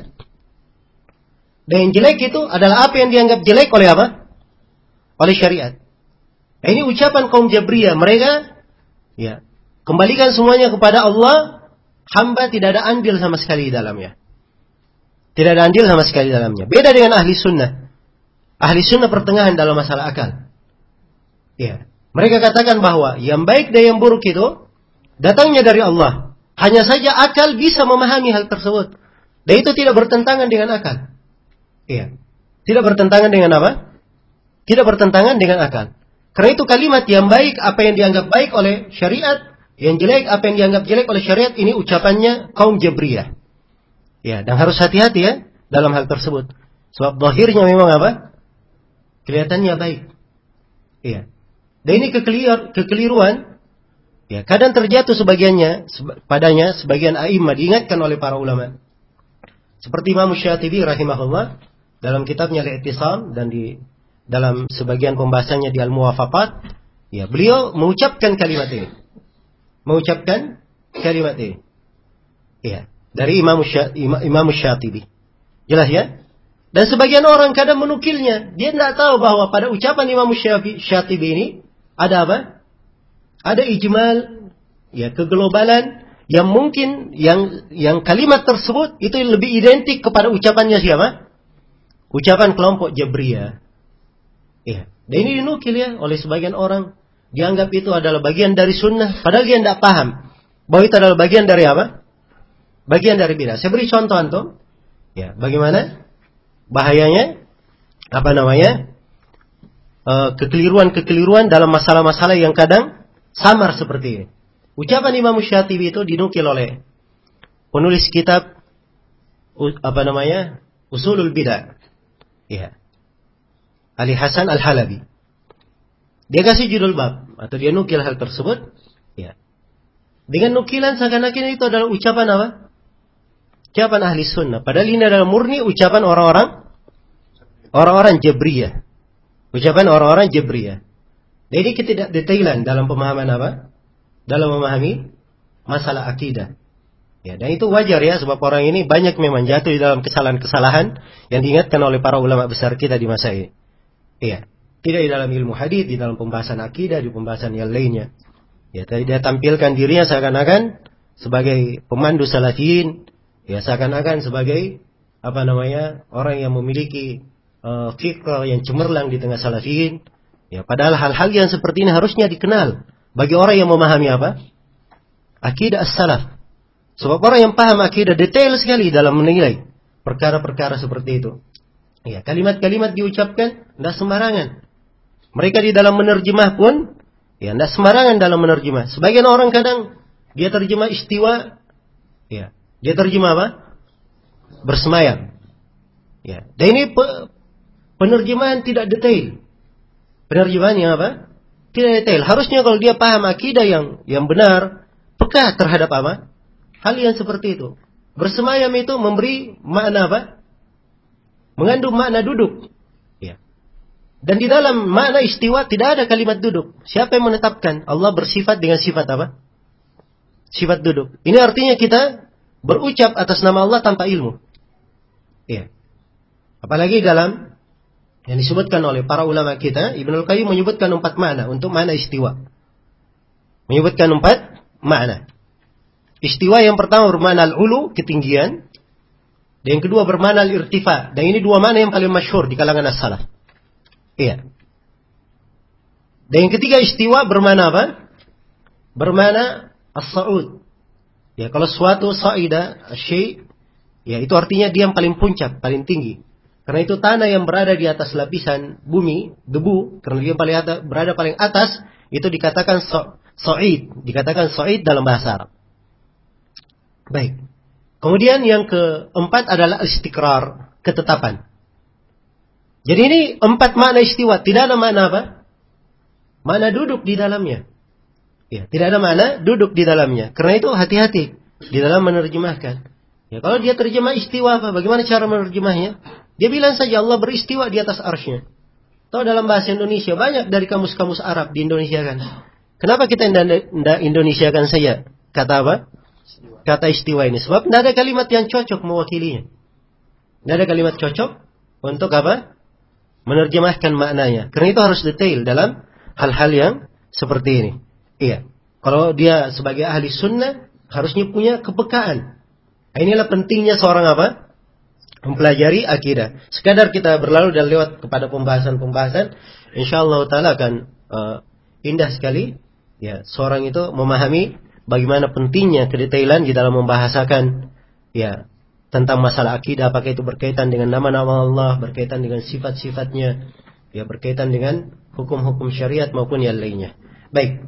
Dan yang jelek itu adalah apa yang dianggap jelek oleh apa? Oleh syariat. Nah, ini ucapan kaum Jabriyah. Mereka ya, kembalikan semuanya kepada Allah. Hamba tidak ada andil sama sekali di dalamnya. Tidak ada andil sama sekali di dalamnya. Beda dengan ahli sunnah. Ahli sunnah pertengahan dalam masalah akal. Ya. Mereka katakan bahwa yang baik dan yang buruk itu datangnya dari Allah. Hanya saja akal bisa memahami hal tersebut. Dan itu tidak bertentangan dengan akal. Iya. Tidak bertentangan dengan apa? Tidak bertentangan dengan akal. Karena itu kalimat yang baik, apa yang dianggap baik oleh syariat, yang jelek, apa yang dianggap jelek oleh syariat, ini ucapannya kaum Jabriyah. Ya, dan harus hati-hati ya dalam hal tersebut. Sebab zahirnya memang apa? Kelihatannya baik. Iya. Dan ini kekeliruan. Ya, kadang terjatuh sebagiannya padanya sebagian a'immah diingatkan oleh para ulama. Seperti Imam Syatibi rahimahullah dalam kitabnya Al-I'tisam dan di dalam sebagian pembahasannya di Al-Muwafaqat, ya, beliau mengucapkan kalimat ini. Mengucapkan kalimat ini. Ya, dari Imam Syatibi. Jelas ya? Dan sebagian orang kadang menukilnya. Dia tidak tahu bahwa pada ucapan Imam Syatibi ini ada apa? Ada ijmal, ya, keglobalan yang mungkin yang kalimat tersebut itu lebih identik kepada ucapannya siapa? Ucapan kelompok Jabriyah. Ya, dan ini dinukil ya oleh sebagian orang, dianggap itu adalah bagian dari sunnah, padahal dia tidak paham bahwa itu adalah bagian dari apa? Bagian dari bidah. Saya beri contoh antum, ya, bagaimana bahayanya apa namanya? Kekeliruan dalam masalah-masalah yang kadang samar seperti ini. Ucapan Imam Syatibi itu dinukil oleh penulis kitab apa namanya? Usulul Bidah. Ya. Ali Hasan Al-Halabi. Dia kasih judul bab atau dia nukil hal tersebut, ya. Dengan nukilan seakan-akan itu adalah ucapan apa? Ucapan ahli sunnah. Padahal ini adalah murni ucapan orang-orang Jabriyah. Ucapan orang-orang Jabriyah. Jadi ketidakdetailan dalam pemahaman apa? Dalam memahami masalah akidah. Ya, dan itu wajar ya, sebab orang ini banyak memang jatuh di dalam kesalahan-kesalahan yang diingatkan oleh para ulama besar kita di masa ini. Iya, tidak di dalam ilmu hadis, di dalam pembahasan akidah, di pembahasan yang lainnya. Ya, tadi dia tampilkan dirinya seakan-akan sebagai pemandu salafiyin, ya, seakan-akan sebagai apa namanya? Orang yang memiliki fikr yang cemerlang di tengah salafiyin. Ya, padahal hal-hal yang seperti ini harusnya dikenal bagi orang yang memahami apa? Akidah as-salaf. Sebab orang yang paham akidah detail sekali dalam menilai perkara-perkara seperti itu. Ya, kalimat-kalimat diucapkan tidak sembarangan. Mereka di dalam menerjemah pun ya tidak sembarangan dalam menerjemah. Sebagian orang kadang dia terjemah istiwa, ya, dia terjemah apa? Bersemayam. Ya, dan ini penerjemahan tidak detail. Penerjemahan yang apa? Tidak detail. Harusnya kalau dia paham akidah yang benar, peka terhadap apa? Hal yang seperti itu. Bersemayam itu memberi makna apa? Mengandung makna duduk. Ya. Dan di dalam makna istiwa tidak ada kalimat duduk. Siapa yang menetapkan? Allah bersifat dengan sifat apa? Sifat duduk. Ini artinya kita berucap atas nama Allah tanpa ilmu. Iya. Apalagi dalam yang disebutkan oleh para ulama kita, Ibnul Qayyim menyebutkan 4 makna untuk makna istiwa. Menyebutkan 4 makna. Istiwa yang pertama bermakna al-ulu, ketinggian. Dan yang kedua bermakna al-irtifa. Dan ini 2 makna yang paling masyhur di kalangan as-salaf. Iya. Dan yang ketiga istiwa bermakna apa? Bermakna as-sa'ud. Ya, kalau suatu sa'ida, syai', ya itu artinya dia yang paling puncak, paling tinggi. Karena itu tanah yang berada di atas lapisan bumi, debu, karena dia paling atas, berada paling atas, itu dikatakan sa'id, dikatakan sa'id dalam bahasa Arab. Baik. Kemudian yang keempat adalah istiqrar, ketetapan. Jadi ini 4 makna istiwa, tidak ada makna apa? Makna duduk di dalamnya. Ya, tidak ada makna duduk di dalamnya. Karena itu hati-hati di dalam menerjemahkan. Ya, kalau dia terjemah istiwa apa? Bagaimana cara menerjemahnya? Dia bilang saja Allah beristiwa di atas arsy-Nya. Atau dalam bahasa Indonesia banyak dari kamus-kamus Arab di Indonesia kan. Kenapa kita tidak Indonesiakan saja kata apa? Kata istiwa ini. Sebab tidak ada kalimat yang cocok mewakilinya. Tidak ada kalimat cocok untuk apa? Menerjemahkan maknanya. Karena itu harus detail dalam hal-hal yang seperti ini. Iya. Kalau dia sebagai ahli sunnah harusnya punya kepekaan. Inilah pentingnya seorang apa? Mempelajari akidah. Sekadar kita berlalu dan lewat kepada pembahasan-pembahasan, insyaallah taala akan indah sekali. Ya, seorang itu memahami bagaimana pentingnya kedetailan di dalam membahasakan ya tentang masalah akidah, apakah itu berkaitan dengan nama-nama Allah, berkaitan dengan sifat-sifatnya, ya berkaitan dengan hukum-hukum syariat maupun yang lainnya. Baik.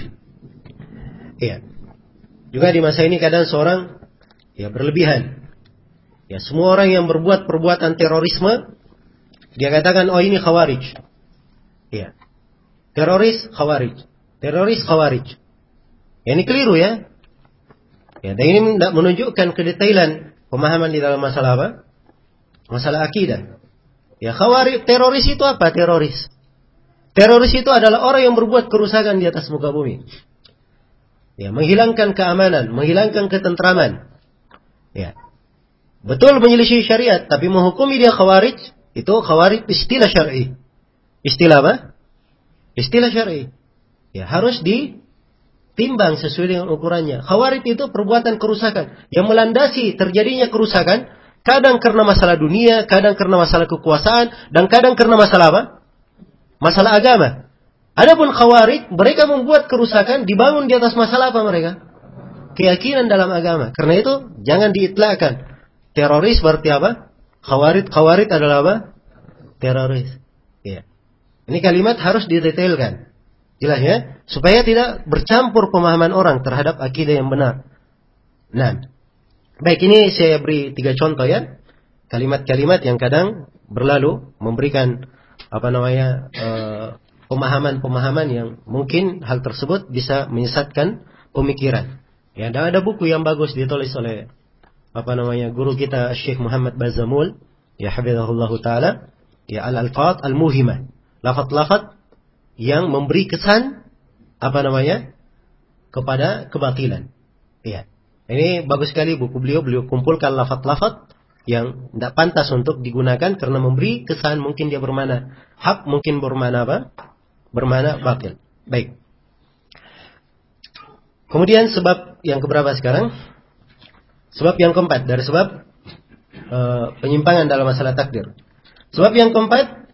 Iya. Juga di masa ini kadang seorang ya berlebihan. Ya, semua orang yang berbuat perbuatan terorisme dia katakan oh ini khawarij. Ya. Teroris khawarij. Teroris khawarij. Ya, ini keliru ya. Ya, dan ini tidak menunjukkan kedetailan pemahaman di dalam masalah apa? Masalah akidah. Ya, khawarij, teroris itu apa? Teroris. Teroris itu adalah orang yang berbuat kerusakan di atas muka bumi. Ya, menghilangkan keamanan, menghilangkan ketentraman. Ya. Betul menyelisih syariat, tapi menghukumi dia khawarij, itu khawarij istilah syar'i. Istilah apa? Istilah syar'i. Ya, harus ditimbang sesuai dengan ukurannya. Khawarij itu perbuatan kerusakan yang melandasi terjadinya kerusakan, kadang karena masalah dunia, kadang karena masalah kekuasaan, dan kadang karena masalah apa? Masalah agama. Adapun khawarij, mereka membuat kerusakan dibangun di atas masalah apa mereka? Keyakinan dalam agama. Karena itu jangan diitlakkan. Teroris berarti apa? Khawarij adalah apa? Teroris. Ya. Ini kalimat harus didetailkan. Jelas ya? Supaya tidak bercampur pemahaman orang terhadap akidah yang benar. Nah, baik, ini saya beri 3 contoh ya. Kalimat-kalimat yang kadang berlalu memberikan pemahaman-pemahaman yang mungkin hal tersebut bisa menyesatkan pemikiran. Ya, ada buku yang bagus ditulis oleh guru kita Syekh Muhammad Bazamul, ya hafizahullah taala, ya al-alfaz al-muhimah. Lafaz-lafaz yang memberi kesan kepada kebatilan. Ya. Ini bagus sekali buku beliau kumpulkan lafaz-lafaz yang tidak pantas untuk digunakan karena memberi kesan mungkin dia bermana hak, mungkin bermana apa? Bermana batil. Baik. Kemudian sebab yang keberapa sekarang? Sebab yang keempat dari sebab penyimpangan dalam masalah takdir. Sebab yang keempat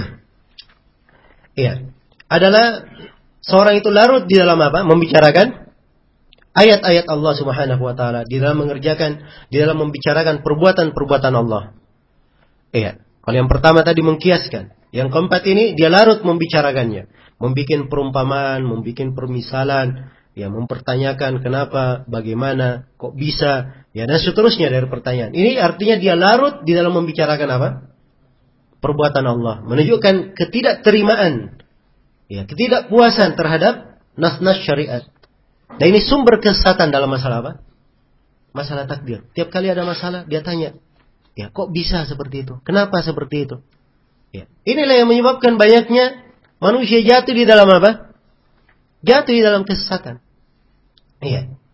iya, adalah seorang itu larut di dalam apa? Membicarakan ayat-ayat Allah Subhanahu wa taala, di dalam membicarakan perbuatan-perbuatan Allah. Iya. Kalau yang pertama tadi mengkiaskan, yang keempat ini dia larut membicarakannya, membikin perumpamaan, membikin permisalan, ya mempertanyakan kenapa, bagaimana, kok bisa, ya dan seterusnya dari pertanyaan. Ini artinya dia larut di dalam membicarakan apa? Perbuatan Allah, menunjukkan ketidakterimaan, ya, ketidakpuasan terhadap nas-nas syariat. Dan ini sumber kesesatan dalam masalah apa? Masalah takdir. Tiap kali ada masalah, dia tanya, ya kok bisa seperti itu? Kenapa seperti itu? Ya. Inilah yang menyebabkan banyaknya manusia jatuh di dalam apa? Jatuh di dalam kesesatan. Iya.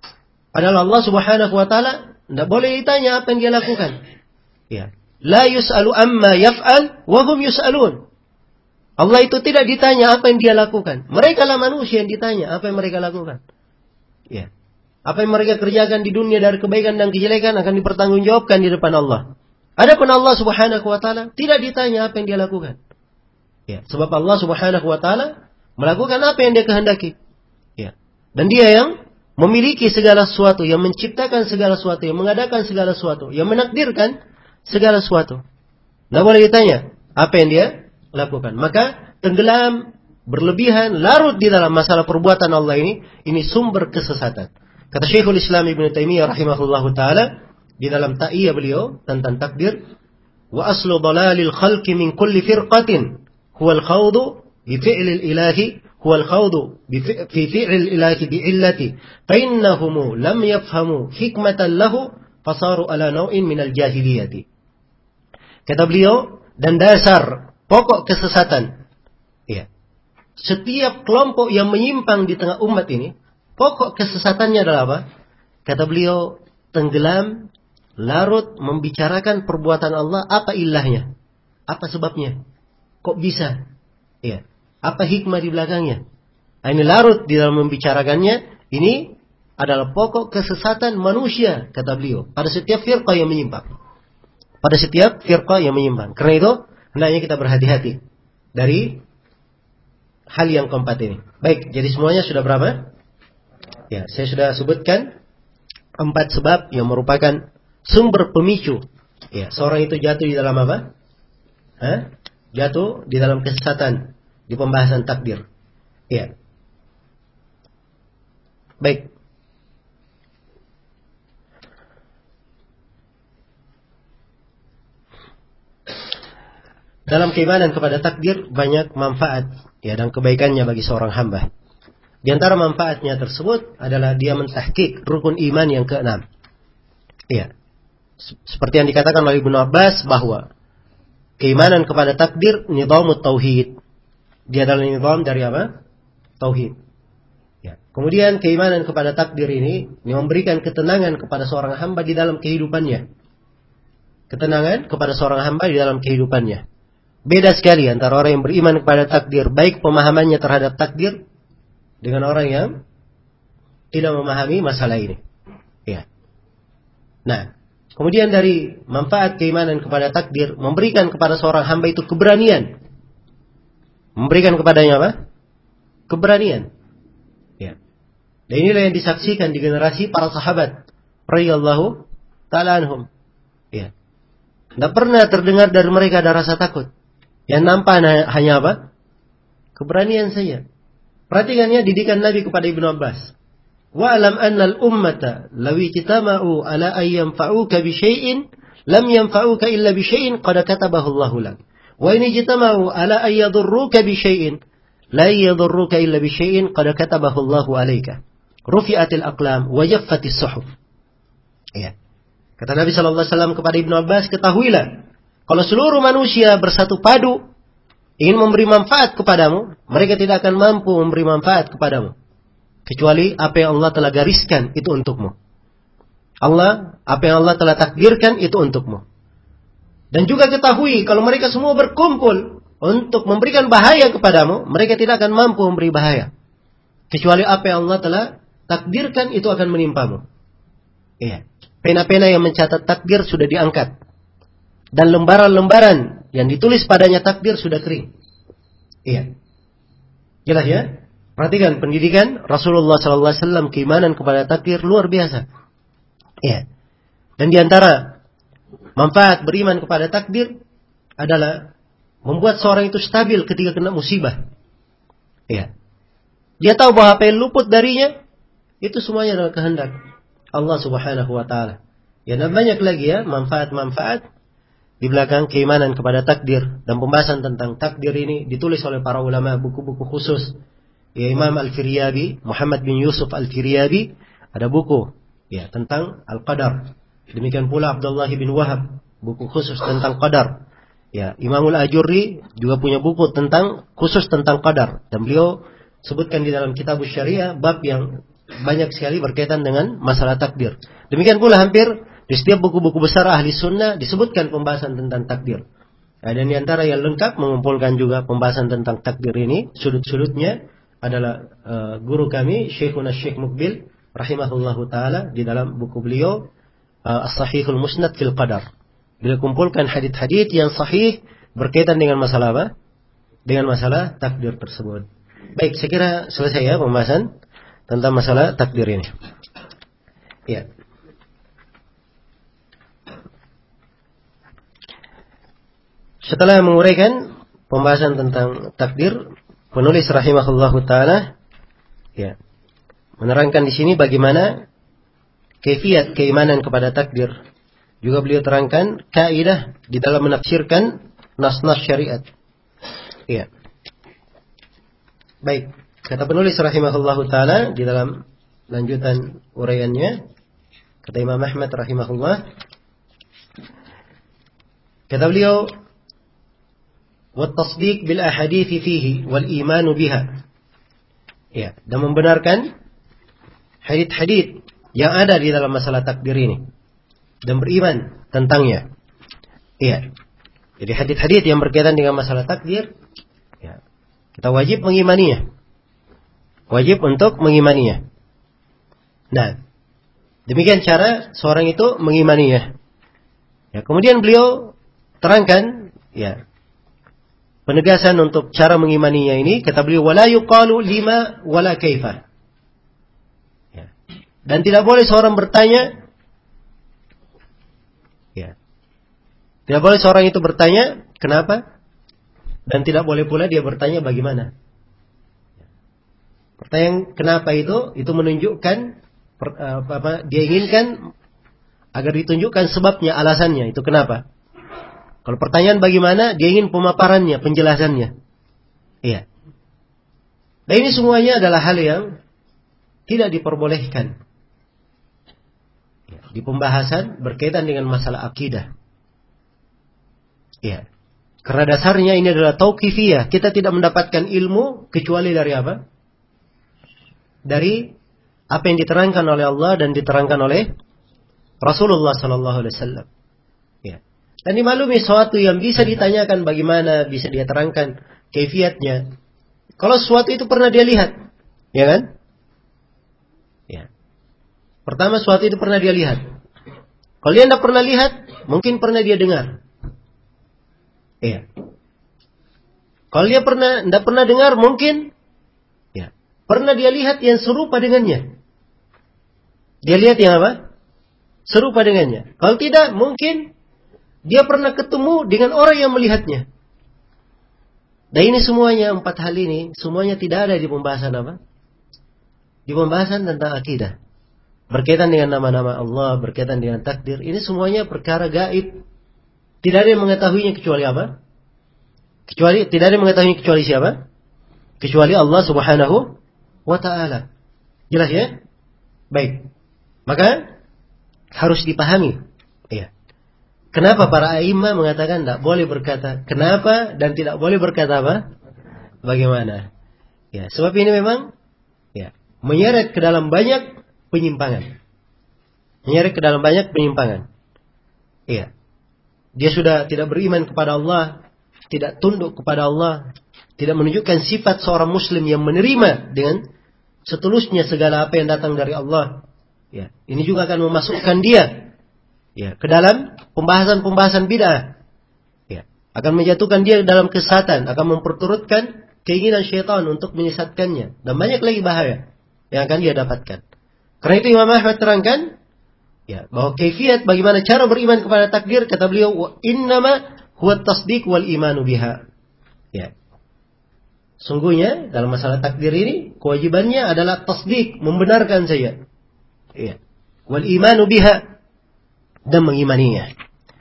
Padahal Allah Subhanahu wa taala tidak boleh ditanya apa yang dia lakukan. Ya. La yus'alu amma yaf'al wa hum yus'alun. Allah itu tidak ditanya apa yang dia lakukan. Mereka lah manusia yang ditanya apa yang mereka lakukan. Ya. Apa yang mereka kerjakan di dunia dari kebaikan dan kejelekan akan dipertanggungjawabkan di depan Allah. Adapun Allah Subhanahu wa taala tidak ditanya apa yang dia lakukan. Ya, sebab Allah Subhanahu wa taala melakukan apa yang dia kehendaki. Ya. Dan dia yang memiliki segala sesuatu, yang menciptakan segala sesuatu, yang mengadakan segala sesuatu, yang menakdirkan segala sesuatu. Tidak boleh ditanya apa yang dia lakukan. Maka tenggelam, berlebihan, larut di dalam masalah perbuatan Allah ini sumber kesesatan. Kata Syekhul Islam Ibn Taimiyah rahimahullahu taala di dalam ta'iyah beliau tentang takdir, wa aslu dhalalil khalqi min kulli firqatin huwa al-khawdu bi fi'lil ilahi huwa al-khawdu fi fi'lil ilahi bi illati fa innahum lam yafhamu hikmatan lahu fasaru ala naw'in min al-jahiliyati. Kata beliau, dan dasar pokok kesesatan, ya, setiap kelompok yang menyimpang di tengah umat ini, pokok kesesatannya adalah apa? Kata beliau, tenggelam, larut, membicarakan perbuatan Allah, apa ilahnya? Apa sebabnya? Kok bisa? Ya. Apa hikmah di belakangnya? Ini larut di dalam membicarakannya, ini adalah pokok kesesatan manusia, kata beliau, pada setiap firqah yang menyimpang. Pada setiap firqah yang menyimpang. Karena itu, hendaknya kita berhati-hati dari hal yang keempat ini. Baik, jadi semuanya sudah berapa? Ya, saya sudah sebutkan 4 sebab yang merupakan sumber pemicu. Ya, seorang itu jatuh di dalam apa? Jatuh di dalam kesesatan di pembahasan takdir. Ya. Baik. Dalam keimanan kepada takdir banyak manfaat, ya, dan kebaikannya bagi seorang hamba. Di antara manfaatnya tersebut adalah dia mentahqiq rukun iman yang ke-6. Ya. Seperti yang dikatakan oleh Ibnu Abbas bahwa keimanan kepada takdir nizamut tauhid. Dia adalah nizam dari apa? Tauhid. Ya. Kemudian keimanan kepada takdir ini memberikan ketenangan kepada seorang hamba di dalam kehidupannya. Ketenangan kepada seorang hamba di dalam kehidupannya. Beda sekali antara orang yang beriman kepada takdir, baik pemahamannya terhadap takdir, dengan orang yang tidak memahami masalah ini. Ya. Nah, kemudian dari manfaat keimanan kepada takdir, memberikan kepada seorang hamba itu keberanian. Memberikan kepadanya apa? Keberanian. Ya. Dan inilah yang disaksikan di generasi para sahabat radhiyallahu ta'ala anhum. Ya. Tidak pernah terdengar dari mereka ada rasa takut. Yang nampak hanya apa? Keberanian saja. Perhatikannya didikan Nabi kepada Ibnu Abbas. Wa'lam anna al-ummata law ijtama'u ala an yanfa'uka bi syai'in lam yanfa'uka illa bi syai'in qad katabahu Allahu lak. Wa in ijtama'u ala an yadurruka bi syai'in la yadurruka illa bi syai'in qad katabahu Allahu 'alaika. Rufi'atil aqlam wa jaffatis suhuf. Ya. Kata Nabi sallallahu alaihi wasallam kepada Ibnu Abbas, ketahuilah kalau seluruh manusia bersatu padu ingin memberi manfaat kepadamu, mereka tidak akan mampu memberi manfaat kepadamu kecuali apa yang Allah telah gariskan itu untukmu. Apa yang Allah telah takdirkan itu untukmu. Dan juga ketahui kalau mereka semua berkumpul untuk memberikan bahaya kepadamu, mereka tidak akan mampu memberi bahaya kecuali apa yang Allah telah takdirkan itu akan menimpamu. Iya. Pena-pena yang mencatat takdir sudah diangkat. Dan lembaran-lembaran yang ditulis padanya takdir sudah kering. Iya. Jelas ya? Perhatikan pendidikan Rasulullah SAW, keimanan kepada takdir luar biasa. Iya. Dan diantara manfaat beriman kepada takdir adalah membuat seorang itu stabil ketika kena musibah. Iya. Dia tahu bahwa apa yang luput darinya itu semuanya adalah kehendak Allah Subhanahu wa taala. Ya, dan banyak lagi ya manfaat-manfaat di belakang keimanan kepada takdir, dan pembahasan tentang takdir ini ditulis oleh para ulama, buku-buku khusus. Ya, Imam Al-Firyabi, Muhammad bin Yusuf Al-Firyabi, ada buku ya tentang Al-Qadar. Demikian pula Abdullah bin Wahab, buku khusus tentang Qadar. Ya, Imamul Ajurri juga punya buku khusus tentang Qadar, dan beliau sebutkan di dalam Kitabus Syariah bab yang banyak sekali berkaitan dengan masalah takdir. Demikian pula hampir di setiap buku-buku besar ahli sunnah disebutkan pembahasan tentang takdir. Dan di antara yang lengkap mengumpulkan juga pembahasan tentang takdir ini, sudut-sudutnya adalah guru kami Syekhuna Syekh Mukbil rahimahullahu taala di dalam buku beliau As-Sahihul Musnad fil Qadar. Beliau kumpulkan hadits-hadits yang sahih berkaitan dengan masalah apa? Dengan masalah takdir tersebut. Baik, saya kira selesai ya pembahasan tentang masalah takdir ini. Ya. Setelah menguraikan pembahasan tentang takdir, penulis rahimahullahu taala ya menerangkan di sini bagaimana kaifiat keimanan kepada takdir. Juga beliau terangkan kaidah di dalam menafsirkan nas-nas syariat. Ya. Baik, kata penulis rahimahullahu taala di dalam lanjutan uraiannya, kata Imam Ahmad rahimahullah, kata beliau, "Wat-tasdiq bil ahadits fihi wal iman biha." Ya, dan membenarkan hadits-hadits yang ada di dalam masalah takdir ini dan beriman tentangnya. Iya. Jadi hadits-hadits yang berkaitan dengan masalah takdir, ya, kita wajib mengimaninya. Wajib untuk mengimaninya. Nah, demikian cara seorang itu mengimaninya. Ya, kemudian beliau terangkan, ya, penegasan untuk cara mengimaninya ini, kata beliau, wala yuqalu lima wala kaifa. Ya. Dan tidak boleh seorang bertanya, ya, tidak boleh seorang itu bertanya kenapa, dan tidak boleh pula dia bertanya bagaimana. Pertanyaan kenapa itu menunjukkan dia inginkan agar ditunjukkan sebabnya, alasannya itu kenapa. Kalau pertanyaan bagaimana, dia ingin pemaparannya, penjelasannya. Iya. Dan ini semuanya adalah hal yang tidak diperbolehkan. Ya, di pembahasan berkaitan dengan masalah akidah. Iya. Karena dasarnya ini adalah tauqifiyah. Kita tidak mendapatkan ilmu kecuali dari apa? Dari apa yang diterangkan oleh Allah dan diterangkan oleh Rasulullah sallallahu alaihi wasallam. Ya. Dan dimaklumi sesuatu yang bisa ditanyakan bagaimana, bisa dia terangkan kaifiatnya. Kalau sesuatu itu pernah dia lihat, ya kan? Ya. Pertama sesuatu itu pernah dia lihat. Kalau dia tidak pernah lihat, mungkin pernah dia dengar. Iya. Kalau dia tidak pernah dengar, mungkin ya, pernah dia lihat yang serupa dengannya. Dia lihat yang apa? Serupa dengannya. Kalau tidak, mungkin dia pernah ketemu dengan orang yang melihatnya. Dan ini semuanya, 4 hal ini, semuanya tidak ada di pembahasan apa? Di pembahasan tentang akidah. Berkaitan dengan nama-nama Allah, berkaitan dengan takdir. Ini semuanya perkara gaib. Tidak ada yang mengetahuinya kecuali apa? Tidak ada yang mengetahuinya kecuali siapa? Kecuali Allah subhanahu wa ta'ala. Jelas ya? Baik. Maka harus dipahami. Ya. Kenapa para a'imah mengatakan tidak boleh berkata kenapa dan tidak boleh berkata apa? Bagaimana? Ya, sebab ini memang ya, menyeret ke dalam banyak penyimpangan. Menyeret ke dalam banyak penyimpangan. Iya. Dia sudah tidak beriman kepada Allah, tidak tunduk kepada Allah, tidak menunjukkan sifat seorang muslim yang menerima dengan setulusnya segala apa yang datang dari Allah. Ya, ini juga akan memasukkan dia ya ke dalam pembahasan-pembahasan bid'ah. Ya, akan menjatuhkan dia dalam kesesatan, akan memperturutkan keinginan syaitan untuk menyesatkannya dan banyak lagi bahaya yang akan dia dapatkan. Karena itu Imam Ahmad terangkan ya, bahwa kaifiat bagaimana cara beriman kepada takdir, kata beliau, wa innama huwa tasdiq wal imanu biha. Ya. Sungguhnya dalam masalah takdir ini kewajibannya adalah tasdiq, membenarkan saja. Ya. Wal imanu biha, dan mengimaninya.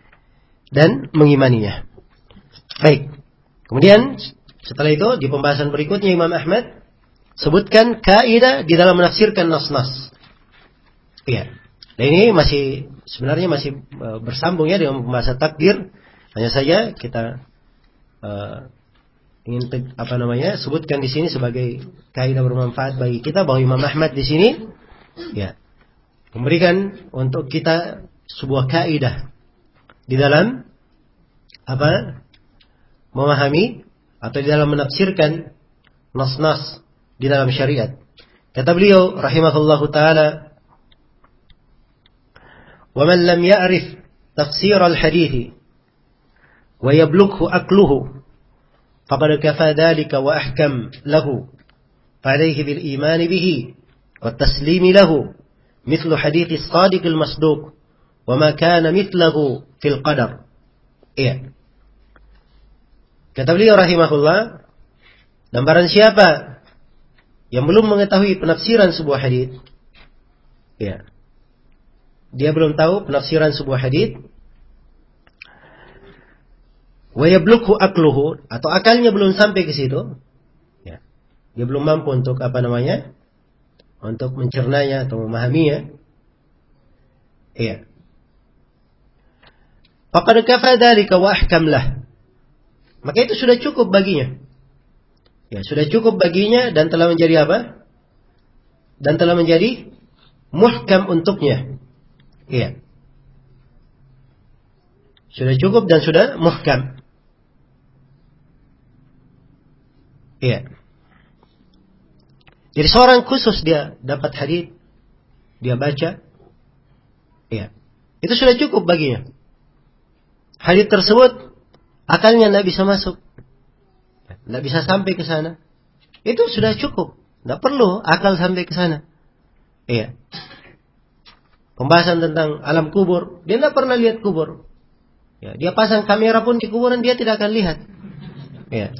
Dan mengimaninya. Baik. Kemudian setelah itu di pembahasan berikutnya Imam Ahmad sebutkan kaidah di dalam menafsirkan nas-nas. Iya. Dan ini sebenarnya masih bersambung ya dengan pembahasan takdir. Hanya saja kita ingin sebutkan di sini sebagai kaidah bermanfaat bagi kita bahwa Imam Ahmad di sini Ya. Memberikan untuk kita sebuah kaidah di dalam memahami atau di dalam menafsirkan nas-nas di dalam syariat. Kata beliau rahimahullahu taala, "Wa man lam ya'rif tafsir al-hadits wa yablughu aqluhu faqad kafa dhalika wa ahkam lahu fa'alayhi bil iman bihi wa taslim lahu mithlu hadits as-sadiq al-masduq wa ma kana mithluhu fil qadar." Iya. Kata beliau rahimahullah, dan barang siapa yang belum mengetahui penafsiran sebuah hadits, ya, dia belum tahu penafsiran sebuah hadits, wa yablughu aqluhu, atau akalnya belum sampai ke situ, ya, dia belum mampu untuk untuk mencernanya atau memahaminya, ya, faqad kafa dzalika wa ahkam lah, maka itu sudah cukup baginya. Ya, sudah cukup baginya dan telah menjadi apa? Dan telah menjadi muhkam untuknya. Iya. Sudah cukup dan sudah muhkam. Iya. Jadi seorang khusus dia dapat hadits, dia baca. Iya. Itu sudah cukup baginya. Hadits tersebut akalnya tidak bisa masuk. Tidak bisa sampai ke sana. Itu sudah cukup. Tidak perlu akal sampai ke sana. Iya. Pembahasan tentang alam kubur. Dia tidak pernah lihat kubur. Ya, dia pasang kamera pun di kuburan dia tidak akan lihat. Iya.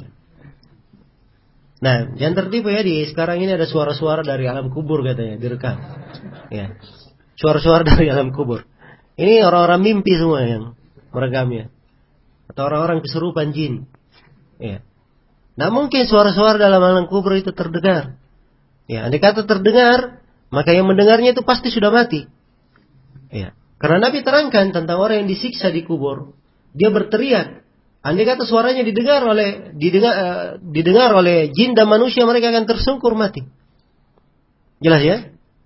Nah, jangan tertipu ya, di sekarang ini ada suara-suara dari alam kubur katanya direkam. Ya. Suara-suara dari alam kubur. Ini orang-orang mimpi semua yang merekamnya. Atau orang-orang kesurupan jin. Iya. Nah, mungkin suara-suara dalam alam kubur itu terdengar. Ya, andai kata terdengar, maka yang mendengarnya itu pasti sudah mati. Ya, karena Nabi terangkan tentang orang yang disiksa di kubur, dia berteriak. Andai kata suaranya didengar oleh jin dan manusia, mereka akan tersungkur mati. Jelas ya?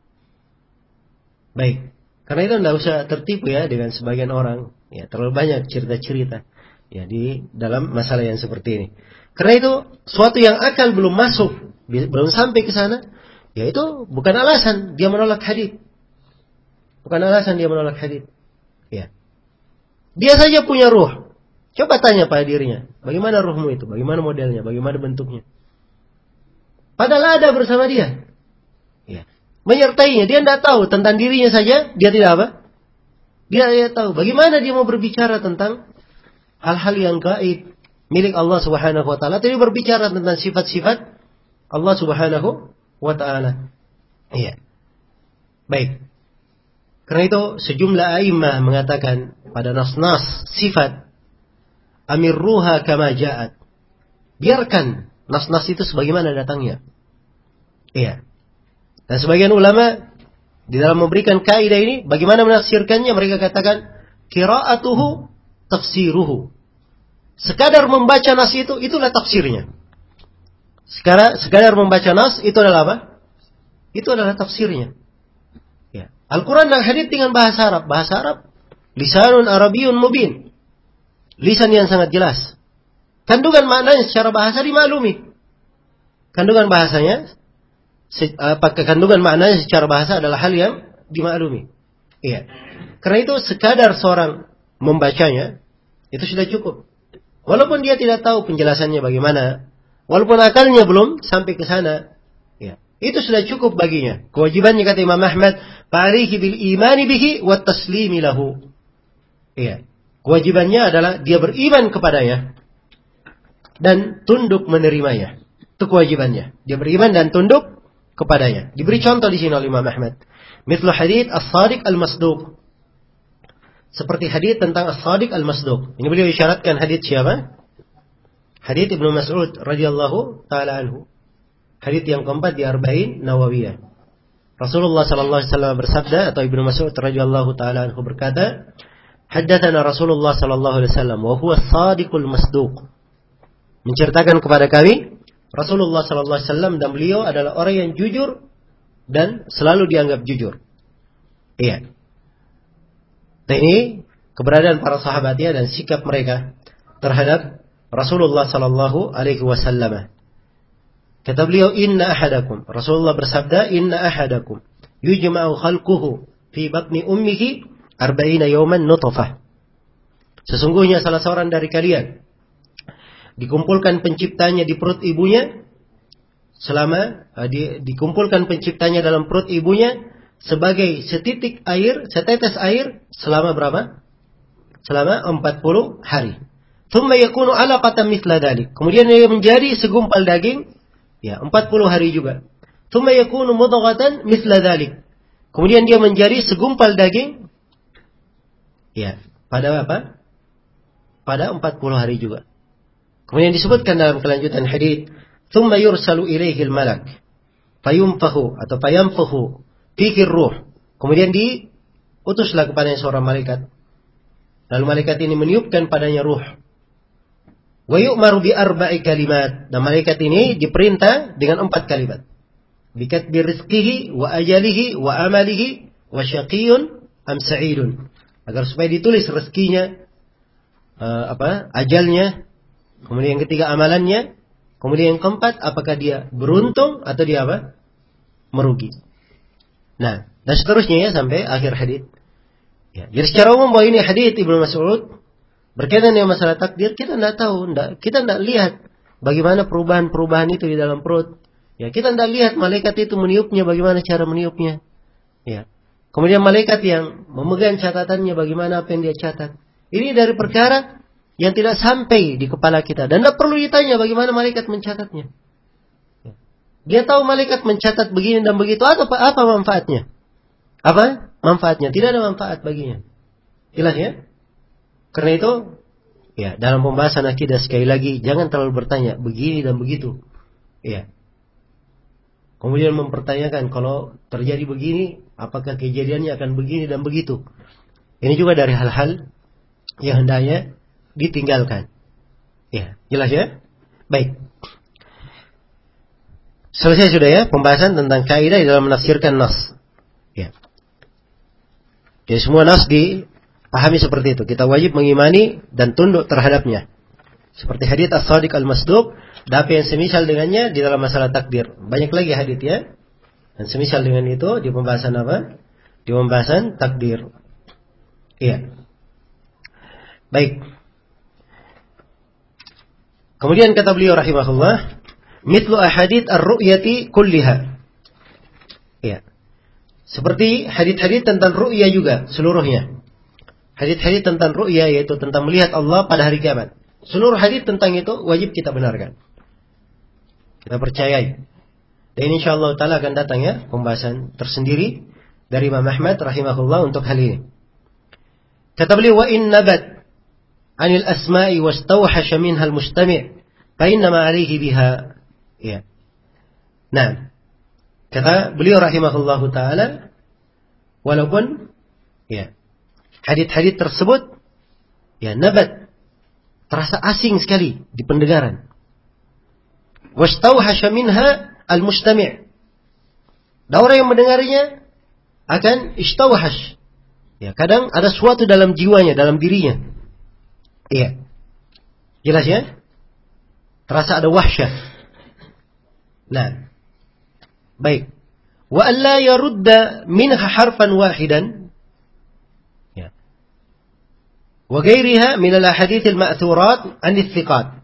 Baik. Karena itu tidak usah tertipu ya dengan sebagian orang. Ya, terlalu banyak cerita-cerita ya di dalam masalah yang seperti ini. Karena itu suatu yang akal belum masuk, belum sampai ke sana, ya itu bukan alasan dia menolak hadits. Bukan alasan dia menolak hadits. Ya. Dia saja punya ruh. Coba tanya pada dirinya, bagaimana ruhmu itu? Bagaimana modelnya? Bagaimana bentuknya? Padahal ada bersama dia. Ya. Menyertainya, dia tidak tahu tentang dirinya saja, dia tidak apa? Dia tahu bagaimana dia mau berbicara tentang hal-hal yang gaib milik Allah Subhanahu wa taala. Tadi berbicara tentang sifat-sifat Allah Subhanahu wa taala. Iya. Baik. Karena itu sejumlah a'immah mengatakan pada nas-nas sifat amirruha kama ja'at. Biarkan nas-nas itu sebagaimana datangnya. Iya. Dan sebagian ulama di dalam memberikan kaidah ini bagaimana menafsirkannya, mereka katakan qira'atuhu tafsiruhu. Sekadar membaca nas itu, itulah tafsirnya. Sekadar membaca nas, itu adalah apa? Itu adalah tafsirnya. Ya. Al-Quran dan hadits dengan bahasa Arab. Bahasa Arab, lisanun Arabiyyun mubin. Lisan yang sangat jelas. Kandungan maknanya secara bahasa dimaklumi. Kandungan maknanya secara bahasa adalah hal yang dimaklumi. Iya. Karena itu sekadar seorang membacanya, itu sudah cukup. Walaupun dia tidak tahu penjelasannya bagaimana, walaupun akalnya belum sampai ke sana, ya, itu sudah cukup baginya. Kewajibannya kata Imam Ahmad, "Fa'alaihi bil imani bihi wa taslimi lahu." Iya. Kewajibannya adalah dia beriman kepadanya dan tunduk menerimanya. Itu kewajibannya. Dia beriman dan tunduk kepadanya. Diberi contoh di sini oleh Imam Ahmad. Mithlu hadits as-sadiq al-masduq. Seperti hadits tentang as-sadiq al-masduq. Ini beliau isyaratkan hadits siapa? Hadits Ibnu Mas'ud radhiyallahu taala anhu. Hadits yang keempat di Arba'in Nawawiyah. Rasulullah sallallahu alaihi wasallam bersabda, atau Ibnu Mas'ud radhiyallahu taala anhu berkata, "Haddatsana Rasulullah sallallahu alaihi wasallam wa huwa as-sadiqul masduq." Menceritakan kepada kami Rasulullah sallallahu alaihi wasallam, dan beliau adalah orang yang jujur dan selalu dianggap jujur. Iya. Dan ini keberadaan para sahabatnya dan sikap mereka terhadap Rasulullah sallallahu alaihi wasallam. Kata beliau, inna ahadakum, Rasulullah bersabda, inna ahadakum yujma'u khalquhu fi batni ummihi 40 yawman nutfah. Sesungguhnya salah seorang dari kalian dikumpulkan penciptanya di perut ibunya selama dikumpulkan penciptanya dalam perut ibunya sebagai setitik air, setetes air selama berapa? Selama 40 hari. Thumma yakunu 'alaqatan mithla dhalik. Kemudian dia menjadi segumpal daging, ya, 40 hari juga. Thumma yakunu mudghatan mithla dhalik. Kemudian dia menjadi segumpal daging, ya, pada apa? Pada 40 hari juga. Kemudian disebutkan dalam kelanjutan hadits, thumma yursalu ilaihil malak fayumfahu atau fayamfahu fihi ruh. Kemudian diutuslah kepada seorang malaikat. Lalu malaikat ini meniupkan padanya ruh. Wa yu'maru bi arba'i kalimat. Dan malaikat ini diperintah dengan 4 kalimat. Bi katbi rizqihi wa ajalihi wa amalihi wa syaqiyyun am sa'idun. Agar supaya ditulis rezekinya, ajalnya, kemudian yang ketiga amalannya, kemudian yang keempat apakah dia beruntung atau dia apa? Merugi. Nah, dan seterusnya ya sampai akhir hadits. Ya, jadi secara umum bahwa ini hadits Ibnu Mas'ud berkaitan dengan masalah takdir, kita tidak tahu, kita tidak lihat bagaimana perubahan-perubahan itu di dalam perut. Ya, kita tidak lihat malaikat itu meniupnya, bagaimana cara meniupnya. Ya. Kemudian malaikat yang memegang catatannya, bagaimana apa yang dia catat. Ini dari perkara yang tidak sampai di kepala kita dan tidak perlu ditanya bagaimana malaikat mencatatnya. Ya. Dia tahu malaikat mencatat begini dan begitu, atau apa manfaatnya? Apa manfaatnya? Tidak ada manfaat baginya. Jelas ya? Karena itu, ya, dalam pembahasan akidah sekali lagi jangan terlalu bertanya begini dan begitu. Ya. Kemudian mempertanyakan kalau terjadi begini, apakah kejadiannya akan begini dan begitu. Ini juga dari hal-hal yang hendaknya ditinggalkan. Ya, jelas ya? Baik. Selesai sudah ya pembahasan tentang kaidah di dalam menafsirkan nas. Ya. Jadi semua nas dipahami seperti itu. Kita wajib mengimani dan tunduk terhadapnya. Seperti hadits as-sadiq al-masduq, dan apa yang semisal dengannya di dalam masalah takdir. Banyak lagi hadits ya. Dan semisal dengan itu di pembahasan apa? Di pembahasan takdir. Iya. Baik. Kemudian kata beliau rahimahullah, mithlu ahadits ar-ru'yati kulliha. Iya. Seperti hadits-hadits tentang ru'ya juga seluruhnya. Hadits-hadits tentang ru'ya yaitu tentang melihat Allah pada hari kiamat. Seluruh hadits tentang itu wajib kita benarkan. Kita percayai. Dan insyaallah taala akan datang ya pembahasan tersendiri dari Imam Ahmad rahimahullah untuk hal ini. Kata beliau, wa in nabat 'anil asma'i wastawhasha minha al-mustami' fa inna ma 'alayhi biha. Ya. Nah, kata beliau rahimahullahu taala, walaupun ya hadits-hadits tersebut ya nabat terasa asing sekali di pendengaran. Wastawhasha minha al-mustami'. Dan orang yang mendengarnya akan istawhash. Ya, kadang ada sesuatu dalam jiwanya, dalam dirinya. Iya. Jelas ya? Terasa ada wahsyah. Nah. Baik. Wa an la yarudda minha harfan wahidan. Ya. Wa ghairiha min al-ahadits al-ma'thurat 'an ats-thiqat.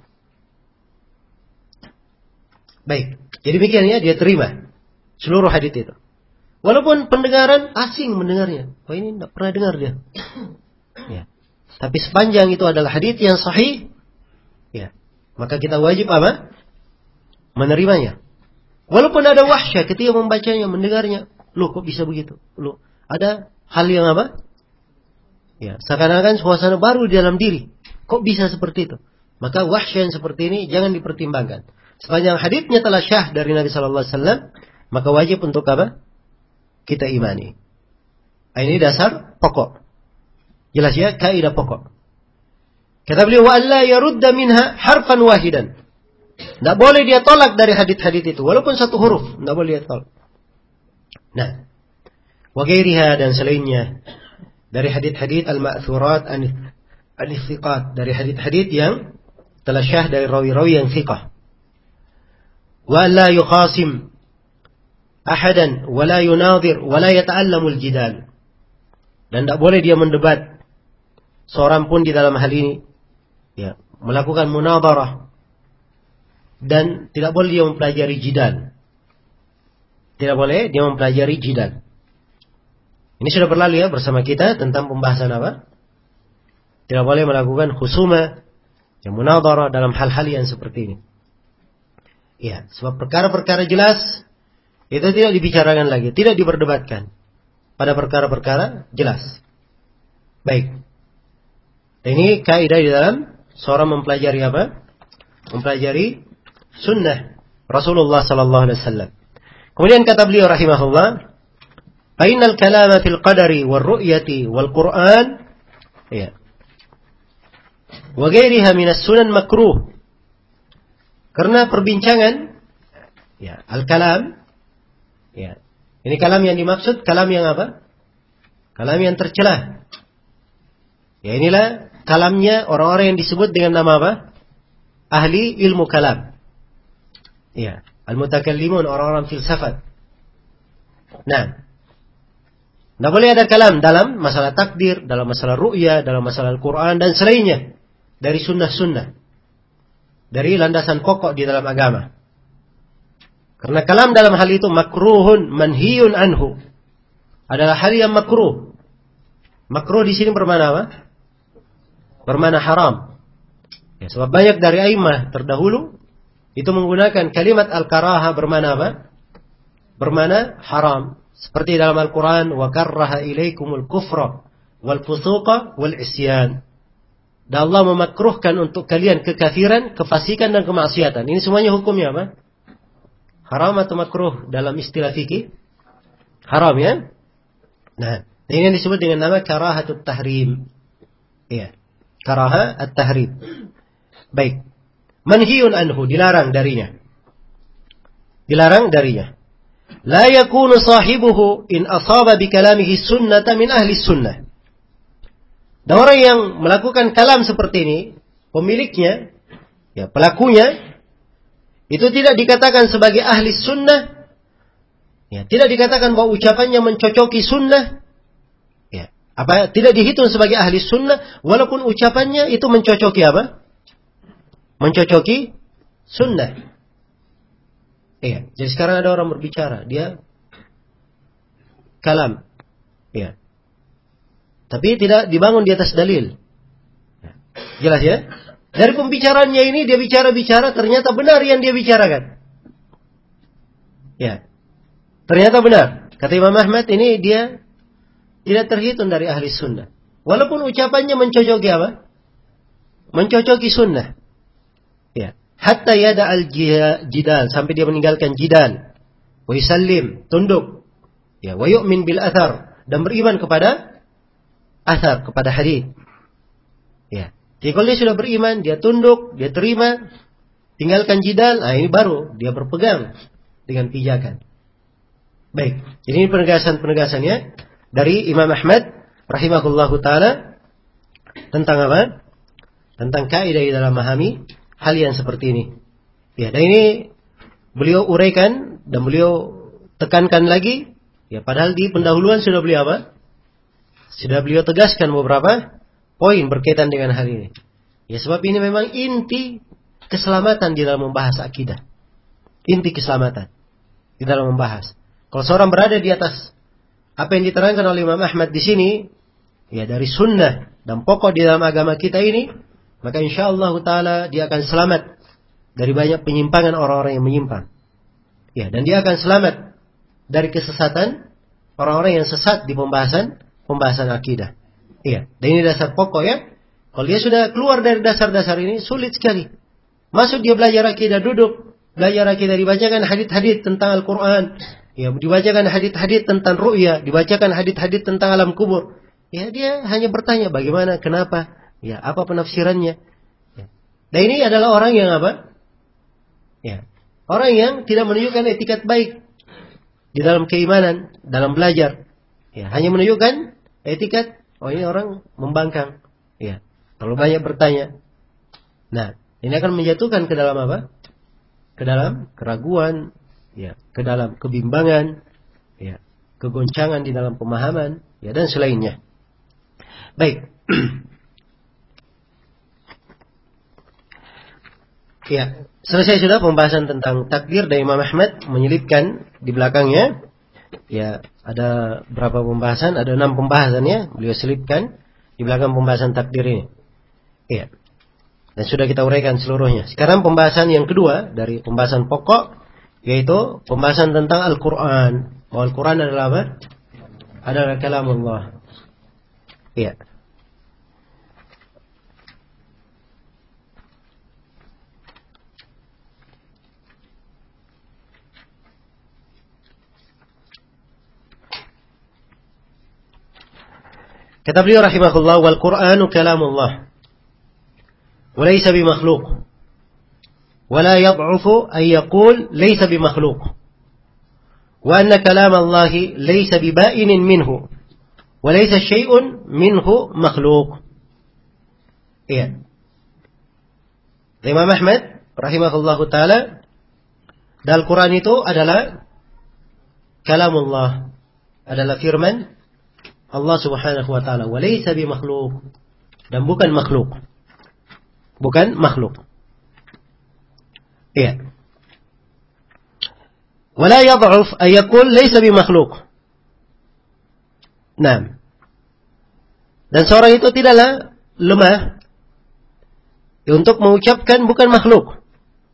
Baik. Jadi demikian ya, dia terima seluruh hadits itu. Walaupun pendengaran asing mendengarnya. Oh, ini tidak pernah dengar dia. Ya. Tapi sepanjang itu adalah hadits yang sahih, ya, maka kita wajib apa? Menerimanya. Walaupun ada wahsyah ketika membacanya, mendengarnya. Loh, kok bisa begitu? Loh, ada hal yang apa? Ya, seakan-akan suasana baru di dalam diri. Kok bisa seperti itu? Maka wahsyah yang seperti ini jangan dipertimbangkan. Sepanjang haditsnya telah syah dari Nabi sallallahu alaihi wasallam, maka wajib untuk apa? Kita imani. Ini dasar pokok. Jelas ya, kaidah pokok. Kata beliau, wa alla yarudda minha harfan wahidan. Tidak boleh dia tolak dari hadits-hadits itu, walaupun satu huruf, tidak boleh dia tolak. Nah, wa ghairiha dan selainnya dari hadits-hadits al-ma'thurat an-thiqat, dari hadits-hadits yang telah syah dari rawi-rawi yang thiqah. Wa la yukhasim ahadan wa la yunadir wa la yata'allamul jidal. Dan tidak boleh dia mendebat seorang pun di dalam hal ini, ya, melakukan munadharah, dan tidak boleh dia mempelajari jidal. Tidak boleh dia mempelajari jidal. Ini sudah berlalu ya bersama kita tentang pembahasan apa? Tidak boleh melakukan khusuma, yang munadharah dalam hal-hal yang seperti ini. Ya, sebab perkara-perkara jelas itu tidak dibicarakan lagi, tidak diperdebatkan pada perkara-perkara jelas. Baik. Ini kaidah di dalam seorang mempelajari apa? Mempelajari sunnah Rasulullah sallallahu alaihi wasallam. Kemudian kata beliau rahimahullah, "Fa'innal kalama fil qadari wal ru'yati wal Qur'an, ya, wa ghairiha minas sunan makruh." Karena perbincangan, ya, al-kalam, ya. Ini kalam yang dimaksud, kalam yang apa? Kalam yang tercela. Ya, inilah kalamnya orang-orang yang disebut dengan nama apa? Ahli ilmu kalam. Ya, al-mutakallimun, orang-orang filsafat. Nah, tidak boleh ada kalam dalam masalah takdir, dalam masalah ru'ya, dalam masalah Al-Quran dan selainnya dari sunnah-sunnah, dari landasan pokok di dalam agama. Karena kalam dalam hal itu makruhun manhiyun anhu, adalah hal yang makruh. Makruh di sini bermakna apa? Bermakna haram. Ya, sebab banyak dari a'immah terdahulu itu menggunakan kalimat al-karaha bermakna apa? Bermakna haram. Seperti dalam Al-Quran, wa karraha ilaikumul kufra wal fusuqa wal isyan. Dan Allah memakruhkan untuk kalian kekafiran, kefasikan dan kemaksiatan. Ini semuanya hukumnya apa? Haram atau makruh dalam istilah fikih? Haram, ya? Nah, ini yang disebut dengan nama karahatut tahrim. Iya, karaha at-tahrim. Baik. Manhiyun anhu, dilarang darinya. Dilarang darinya. La yakunu sahibuhu in asaba bi kalamihi sunnata min ahli sunnah. Dan orang yang melakukan kalam seperti ini, pemiliknya, ya, pelakunya, itu tidak dikatakan sebagai ahli sunnah, ya, tidak dikatakan bahwa ucapannya mencocoki sunnah, ya, apa, tidak dihitung sebagai ahli sunnah, walaupun ucapannya itu mencocoki apa? Mencocoki sunnah. Ya, jadi sekarang ada orang berbicara, dia kalam, ya, tapi tidak dibangun di atas dalil. Jelas ya? Dari pembicaraannya ini dia bicara-bicara, ternyata benar yang dia bicarakan. Ya, ternyata benar. Kata Imam Ahmad, ini dia tidak terhitung dari ahli sunnah. Walaupun ucapannya mencocoki apa? Mencocoki sunnah. Ya, hatta yada al-jidal, sampai dia meninggalkan jidal. Wa yusallim, tunduk. Ya, wa yu'min bil athar, dan beriman kepada athar, kepada hadis. Ya. Jadi kalau dia sudah beriman, dia tunduk, dia terima, tinggalkan jidal, nah ini baru dia berpegang dengan pijakan. Baik, jadi ini penegasan-penegasannya dari Imam Ahmad rahimahullahu ta'ala tentang apa? Tentang kaidah di dalam memahami hal yang seperti ini. Ya, dan ini beliau uraikan dan beliau tekankan lagi, ya, padahal di pendahuluan sudah beliau apa? Sudah beliau tegaskan beberapa poin berkaitan dengan hal ini. Ya, sebab ini memang inti keselamatan di dalam membahas akidah. Inti keselamatan di dalam membahas. Kalau seorang berada di atas apa yang diterangkan oleh Imam Ahmad di sini, ya, dari sunnah dan pokok di dalam agama kita ini, maka insyaallah taala dia akan selamat dari banyak penyimpangan orang-orang yang menyimpang. Ya, dan dia akan selamat dari kesesatan orang-orang yang sesat di pembahasan akidah. Iya, dan ini dasar pokok, ya. Kalau dia sudah keluar dari dasar-dasar ini, sulit sekali. Masuk dia belajar akidah, duduk belajar akidah, dibacakan hadits-hadits tentang Al-Quran, ya, dibacakan hadits-hadits tentang ru'ya, dibacakan hadits-hadits tentang alam kubur. Ya, dia hanya bertanya bagaimana, kenapa, ya, apa penafsirannya. Ya. Dan ini adalah orang yang apa? Ya, orang yang tidak menunjukkan etikat baik. di dalam keimanan, dalam belajar. Ya, hanya menunjukkan etiket, oh ini orang membangkang. Ya, terlalu banyak bertanya. Nah, ini akan menjatuhkan ke dalam apa? Ke dalam keraguan, ya, ke dalam kebimbangan, ya, kegoncangan di dalam pemahaman, ya, dan selainnya. Baik. Ya, selesai sudah pembahasan tentang takdir, dan Imam Ahmad menyelipkan di belakangnya. Ya, ada berapa pembahasan? Ada 6 pembahasan ya. Beliau selipkan di belakang pembahasan takdir ini. Ya. Dan sudah kita uraikan seluruhnya. Sekarang pembahasan yang kedua dari pembahasan pokok, yaitu pembahasan tentang Al-Quran. Bahwa Al-Quran adalah apa? Adalah kalamullah. Ya. Kata beliau rahimahullah, wal Qur'anu kalamullah wa laysa bimakhluq wa la yad'ufu an yaqul laysa bimakhluq wa anna kalamallahi laysa biba'inin minhu wa laysa syai'un minhu makhluq. Iya. Imam Ahmad rahimahullahu taala, dan Al-Qur'an itu adalah kalamullah, adalah firman Allah Subhanahu wa taala, wa laysa bi makhluk, dan bukan makhluk. Bukan makhluk. Iya. Wa la yad'uf ay yaqul laysa bi makhluk. Nah. Dan seorang itu tidaklah lemah untuk mengucapkan bukan makhluk.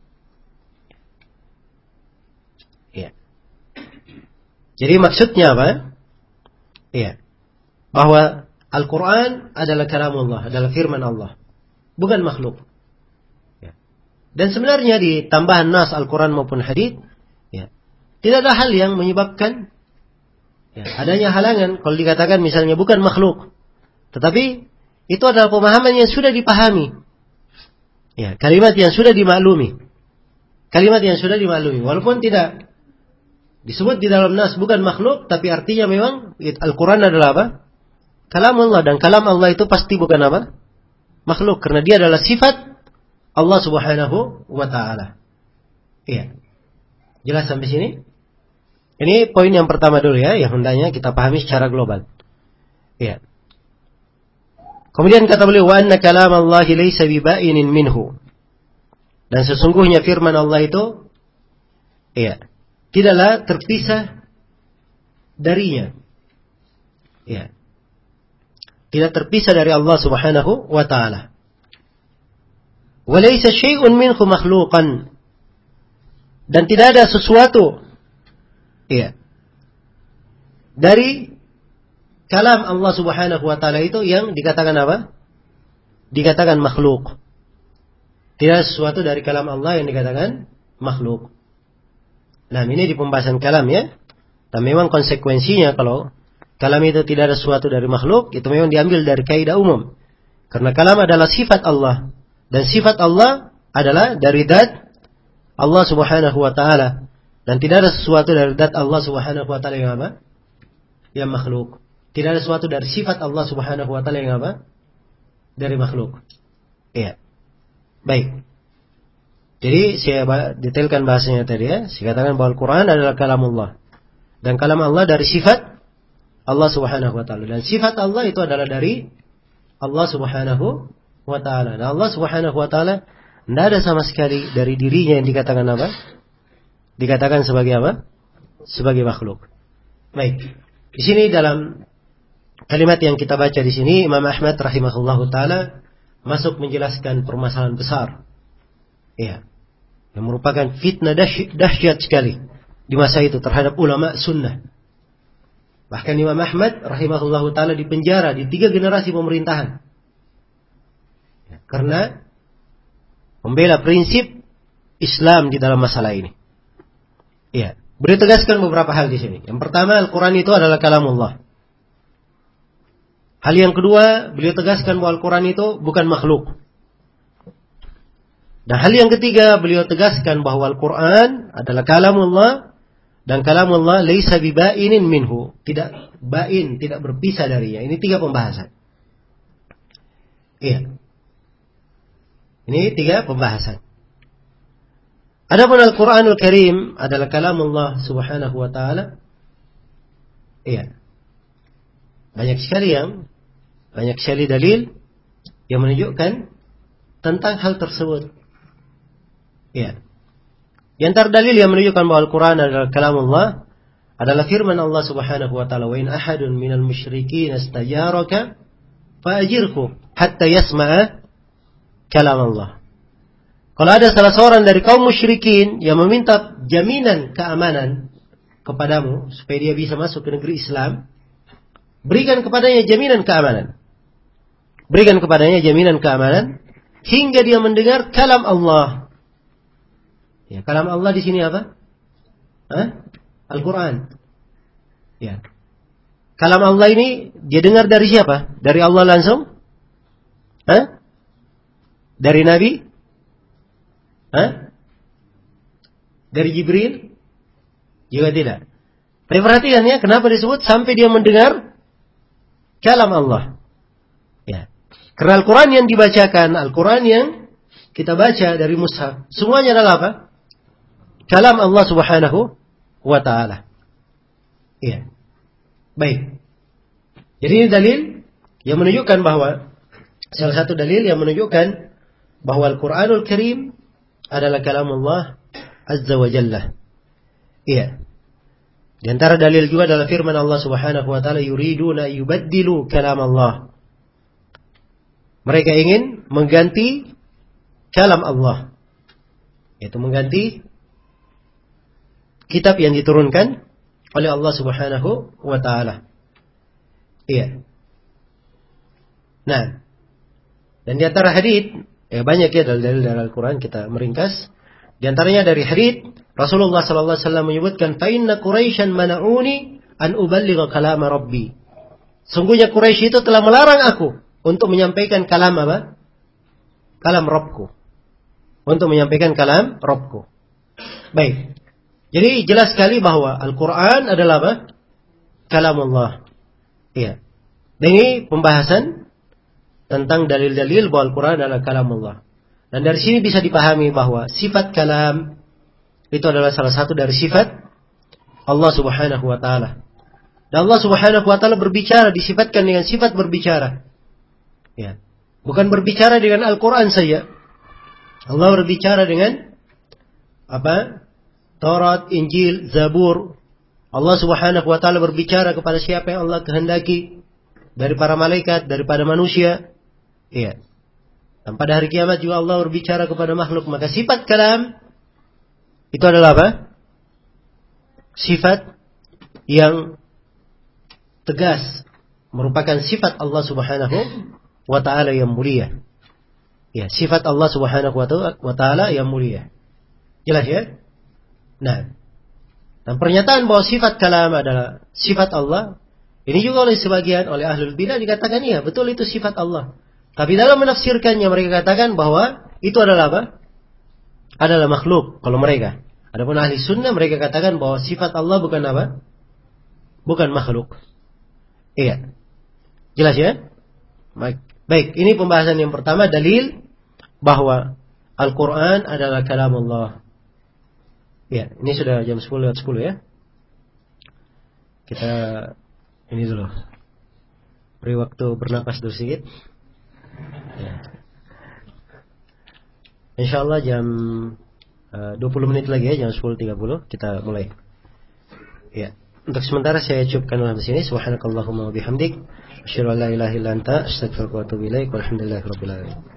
Iya. Jadi maksudnya apa? Iya. Bahwa Al-Quran adalah kalamullah, adalah firman Allah, bukan makhluk. Ya. Dan sebenarnya di tambahan nas Al-Quran maupun hadits, ya, tidak ada hal yang menyebabkan adanya halangan kalau dikatakan misalnya bukan makhluk. Tetapi itu adalah pemahaman yang sudah dipahami. Ya, kalimat yang sudah dimaklumi. Kalimat yang sudah dimaklumi. Walaupun tidak disebut di dalam nas bukan makhluk, tapi artinya memang Al-Quran adalah apa? Kalam Allah, dan kalam Allah itu pasti bukan apa? Makhluk, karena dia adalah sifat Allah Subhanahu wa taala. Iya. Jelas sampai sini? Ini poin yang pertama dulu ya, yang hendaknya kita pahami secara global. Iya. Kemudian kata beliau, wa anna kalam Allah laysa biba'inin minhu. Dan sesungguhnya firman Allah itu tidaklah terpisah darinya. Iya. Tidak terpisah dari Allah Subhanahu wa taala. Wa laysa syai'un minhu makhluqan. Dan tidak ada sesuatu dari kalam Allah Subhanahu wa taala itu yang dikatakan apa? Dikatakan makhluk. Tidak ada sesuatu dari kalam Allah yang dikatakan makhluk. Nah, ini di pembahasan kalam ya. Dan memang konsekuensinya kalau kalam itu tidak ada sesuatu dari makhluk, itu memang diambil dari kaidah umum. Karena kalam adalah sifat Allah. Dan sifat Allah adalah dari zat Allah Subhanahu wa ta'ala. Dan tidak ada sesuatu dari zat Allah Subhanahu wa ta'ala yang apa? Yang makhluk. Tidak ada sesuatu dari sifat Allah Subhanahu wa ta'ala yang apa? Dari makhluk. Iya. Baik. Jadi saya detailkan bahasanya tadi ya. Saya katakan bahwa Al-Quran adalah kalamullah. Dan kalam Allah dari sifat Allah Subhanahu wa taala, dan sifat Allah itu adalah dari Allah Subhanahu wa taala. Dan Allah Subhanahu wa taala tidak ada sama sekali dari dirinya yang dikatakan apa? Dikatakan sebagai apa? Sebagai makhluk. Baik. Di sini dalam kalimat yang kita baca di sini, Imam Ahmad rahimahullahu taala masuk menjelaskan permasalahan besar. Ya. Yang merupakan fitnah dahsyat sekali di masa itu terhadap ulama sunnah. Bahkan Imam Ahmad rahimahullahu taala dipenjara di 3 generasi pemerintahan. Ya, karena membela prinsip Islam di dalam masalah ini. Ya, beliau tegaskan beberapa hal di sini. Yang pertama, Al-Quran itu adalah kalamullah. Hal yang kedua, beliau tegaskan bahwa Al-Quran itu bukan makhluk. Dan hal yang ketiga, beliau tegaskan bahwa Al-Quran adalah kalamullah Dan kalamullah laisa bibainin minhu, tidak bain, tidak berpisah darinya. Ini 3 pembahasan. Iya. Ini 3 pembahasan. Adapun Al-Qur'anul Karim adalah kalamullah subhanahu wa ta'ala. Iya. Banyak sekali dalil yang menunjukkan tentang hal tersebut. Iya. Di antara dalil yang menunjukkan bahwa Al-Quran adalah kalamullah adalah firman Allah subhanahu wa ta'ala, wa in ahadun minal musyrikin istajaraka fa'ajirhu hatta yasma'a kalamullah. Kalau ada salah seorang dari kaum musyrikin yang meminta jaminan keamanan kepadamu supaya dia bisa masuk ke negeri Islam, berikan kepadanya jaminan keamanan. Berikan kepadanya jaminan keamanan hingga dia mendengar kalam Allah. Ya, kalam Allah di sini apa? Al-Quran. Ya. Kalam Allah ini dia dengar dari siapa? Dari Allah langsung? Dari Nabi? Dari Jibril? Juga tidak. Tapi perhatikan ya, kenapa disebut sampai dia mendengar kalam Allah? Ya. Karena Al-Quran yang dibacakan, Al-Quran yang kita baca dari mushaf, semuanya adalah apa? Kalam Allah subhanahu wa ta'ala. Iya. Baik. Jadi ini dalil yang menunjukkan bahwa, salah satu dalil yang menunjukkan bahwa Al-Quranul Karim adalah kalam Allah Azza wa Jalla. Iya. Di antara dalil juga adalah firman Allah subhanahu wa ta'ala, yuriduna yubaddilu kalam Allah. Mereka ingin mengganti kalam Allah. Yaitu mengganti kitab yang diturunkan oleh Allah subhanahu wa ta'ala. Iya. Nah. Dan di antara hadits, banyak ya dalil dari Al-Quran, kita meringkas. Di antaranya dari hadits, Rasulullah sallallahu alaihi wasallam menyebutkan, "Fa inna Quraisyan mana'uni an uballigha kalam Rabbi." Sungguhnya Quraisy itu telah melarang aku untuk menyampaikan kalam apa? Kalam Rabbku. Untuk menyampaikan kalam Rabbku. Baik. Jadi jelas sekali bahwa Al-Quran adalah apa? Kalamullah. Iya. Dan ini pembahasan tentang dalil-dalil bahwa Al-Quran adalah kalamullah. Dan dari sini bisa dipahami bahwa sifat kalam itu adalah salah satu dari sifat Allah subhanahu wa ta'ala. Dan Allah subhanahu wa ta'ala berbicara, disifatkan dengan sifat berbicara. Ya. Bukan berbicara dengan Al-Quran saja. Allah berbicara dengan apa? Taurat, Injil, Zabur. Allah subhanahu wa ta'ala berbicara kepada siapa yang Allah kehendaki. Dari para malaikat, daripada manusia. Iya. Dan pada hari kiamat juga Allah berbicara kepada makhluk. Maka sifat kalam itu adalah apa? Sifat yang tegas. Merupakan sifat Allah subhanahu wa ta'ala yang mulia. Ya, sifat Allah subhanahu wa ta'ala yang mulia. Jelas ya? Nah, dan pernyataan bahwa sifat kalam adalah sifat Allah, ini juga oleh sebagian, oleh ahlul bidah dikatakan iya, betul itu sifat Allah. Tapi dalam menafsirkannya mereka katakan bahwa itu adalah apa? Adalah makhluk kalau mereka. Adapun ahli sunnah mereka katakan bahwa sifat Allah bukan apa? Bukan makhluk. Iya. Jelas ya? Baik, ini pembahasan yang pertama, dalil bahwa Al-Quran adalah kalamullah. Ya, ini sudah jam 10:10 ya. Kita ini dulu. Beri waktu bernapas dulu sedikit. Ya. InsyaAllah jam 20 menit lagi ya, jam 10:30 kita mulai. Ya. Untuk sementara saya cukupkan sampai sini. Subhanakallahumma wa bihamdik, asyhadu an la ilaha illa anta, astaghfiruka wa atubu ilaik. Walhamdulillahirabbil alamin.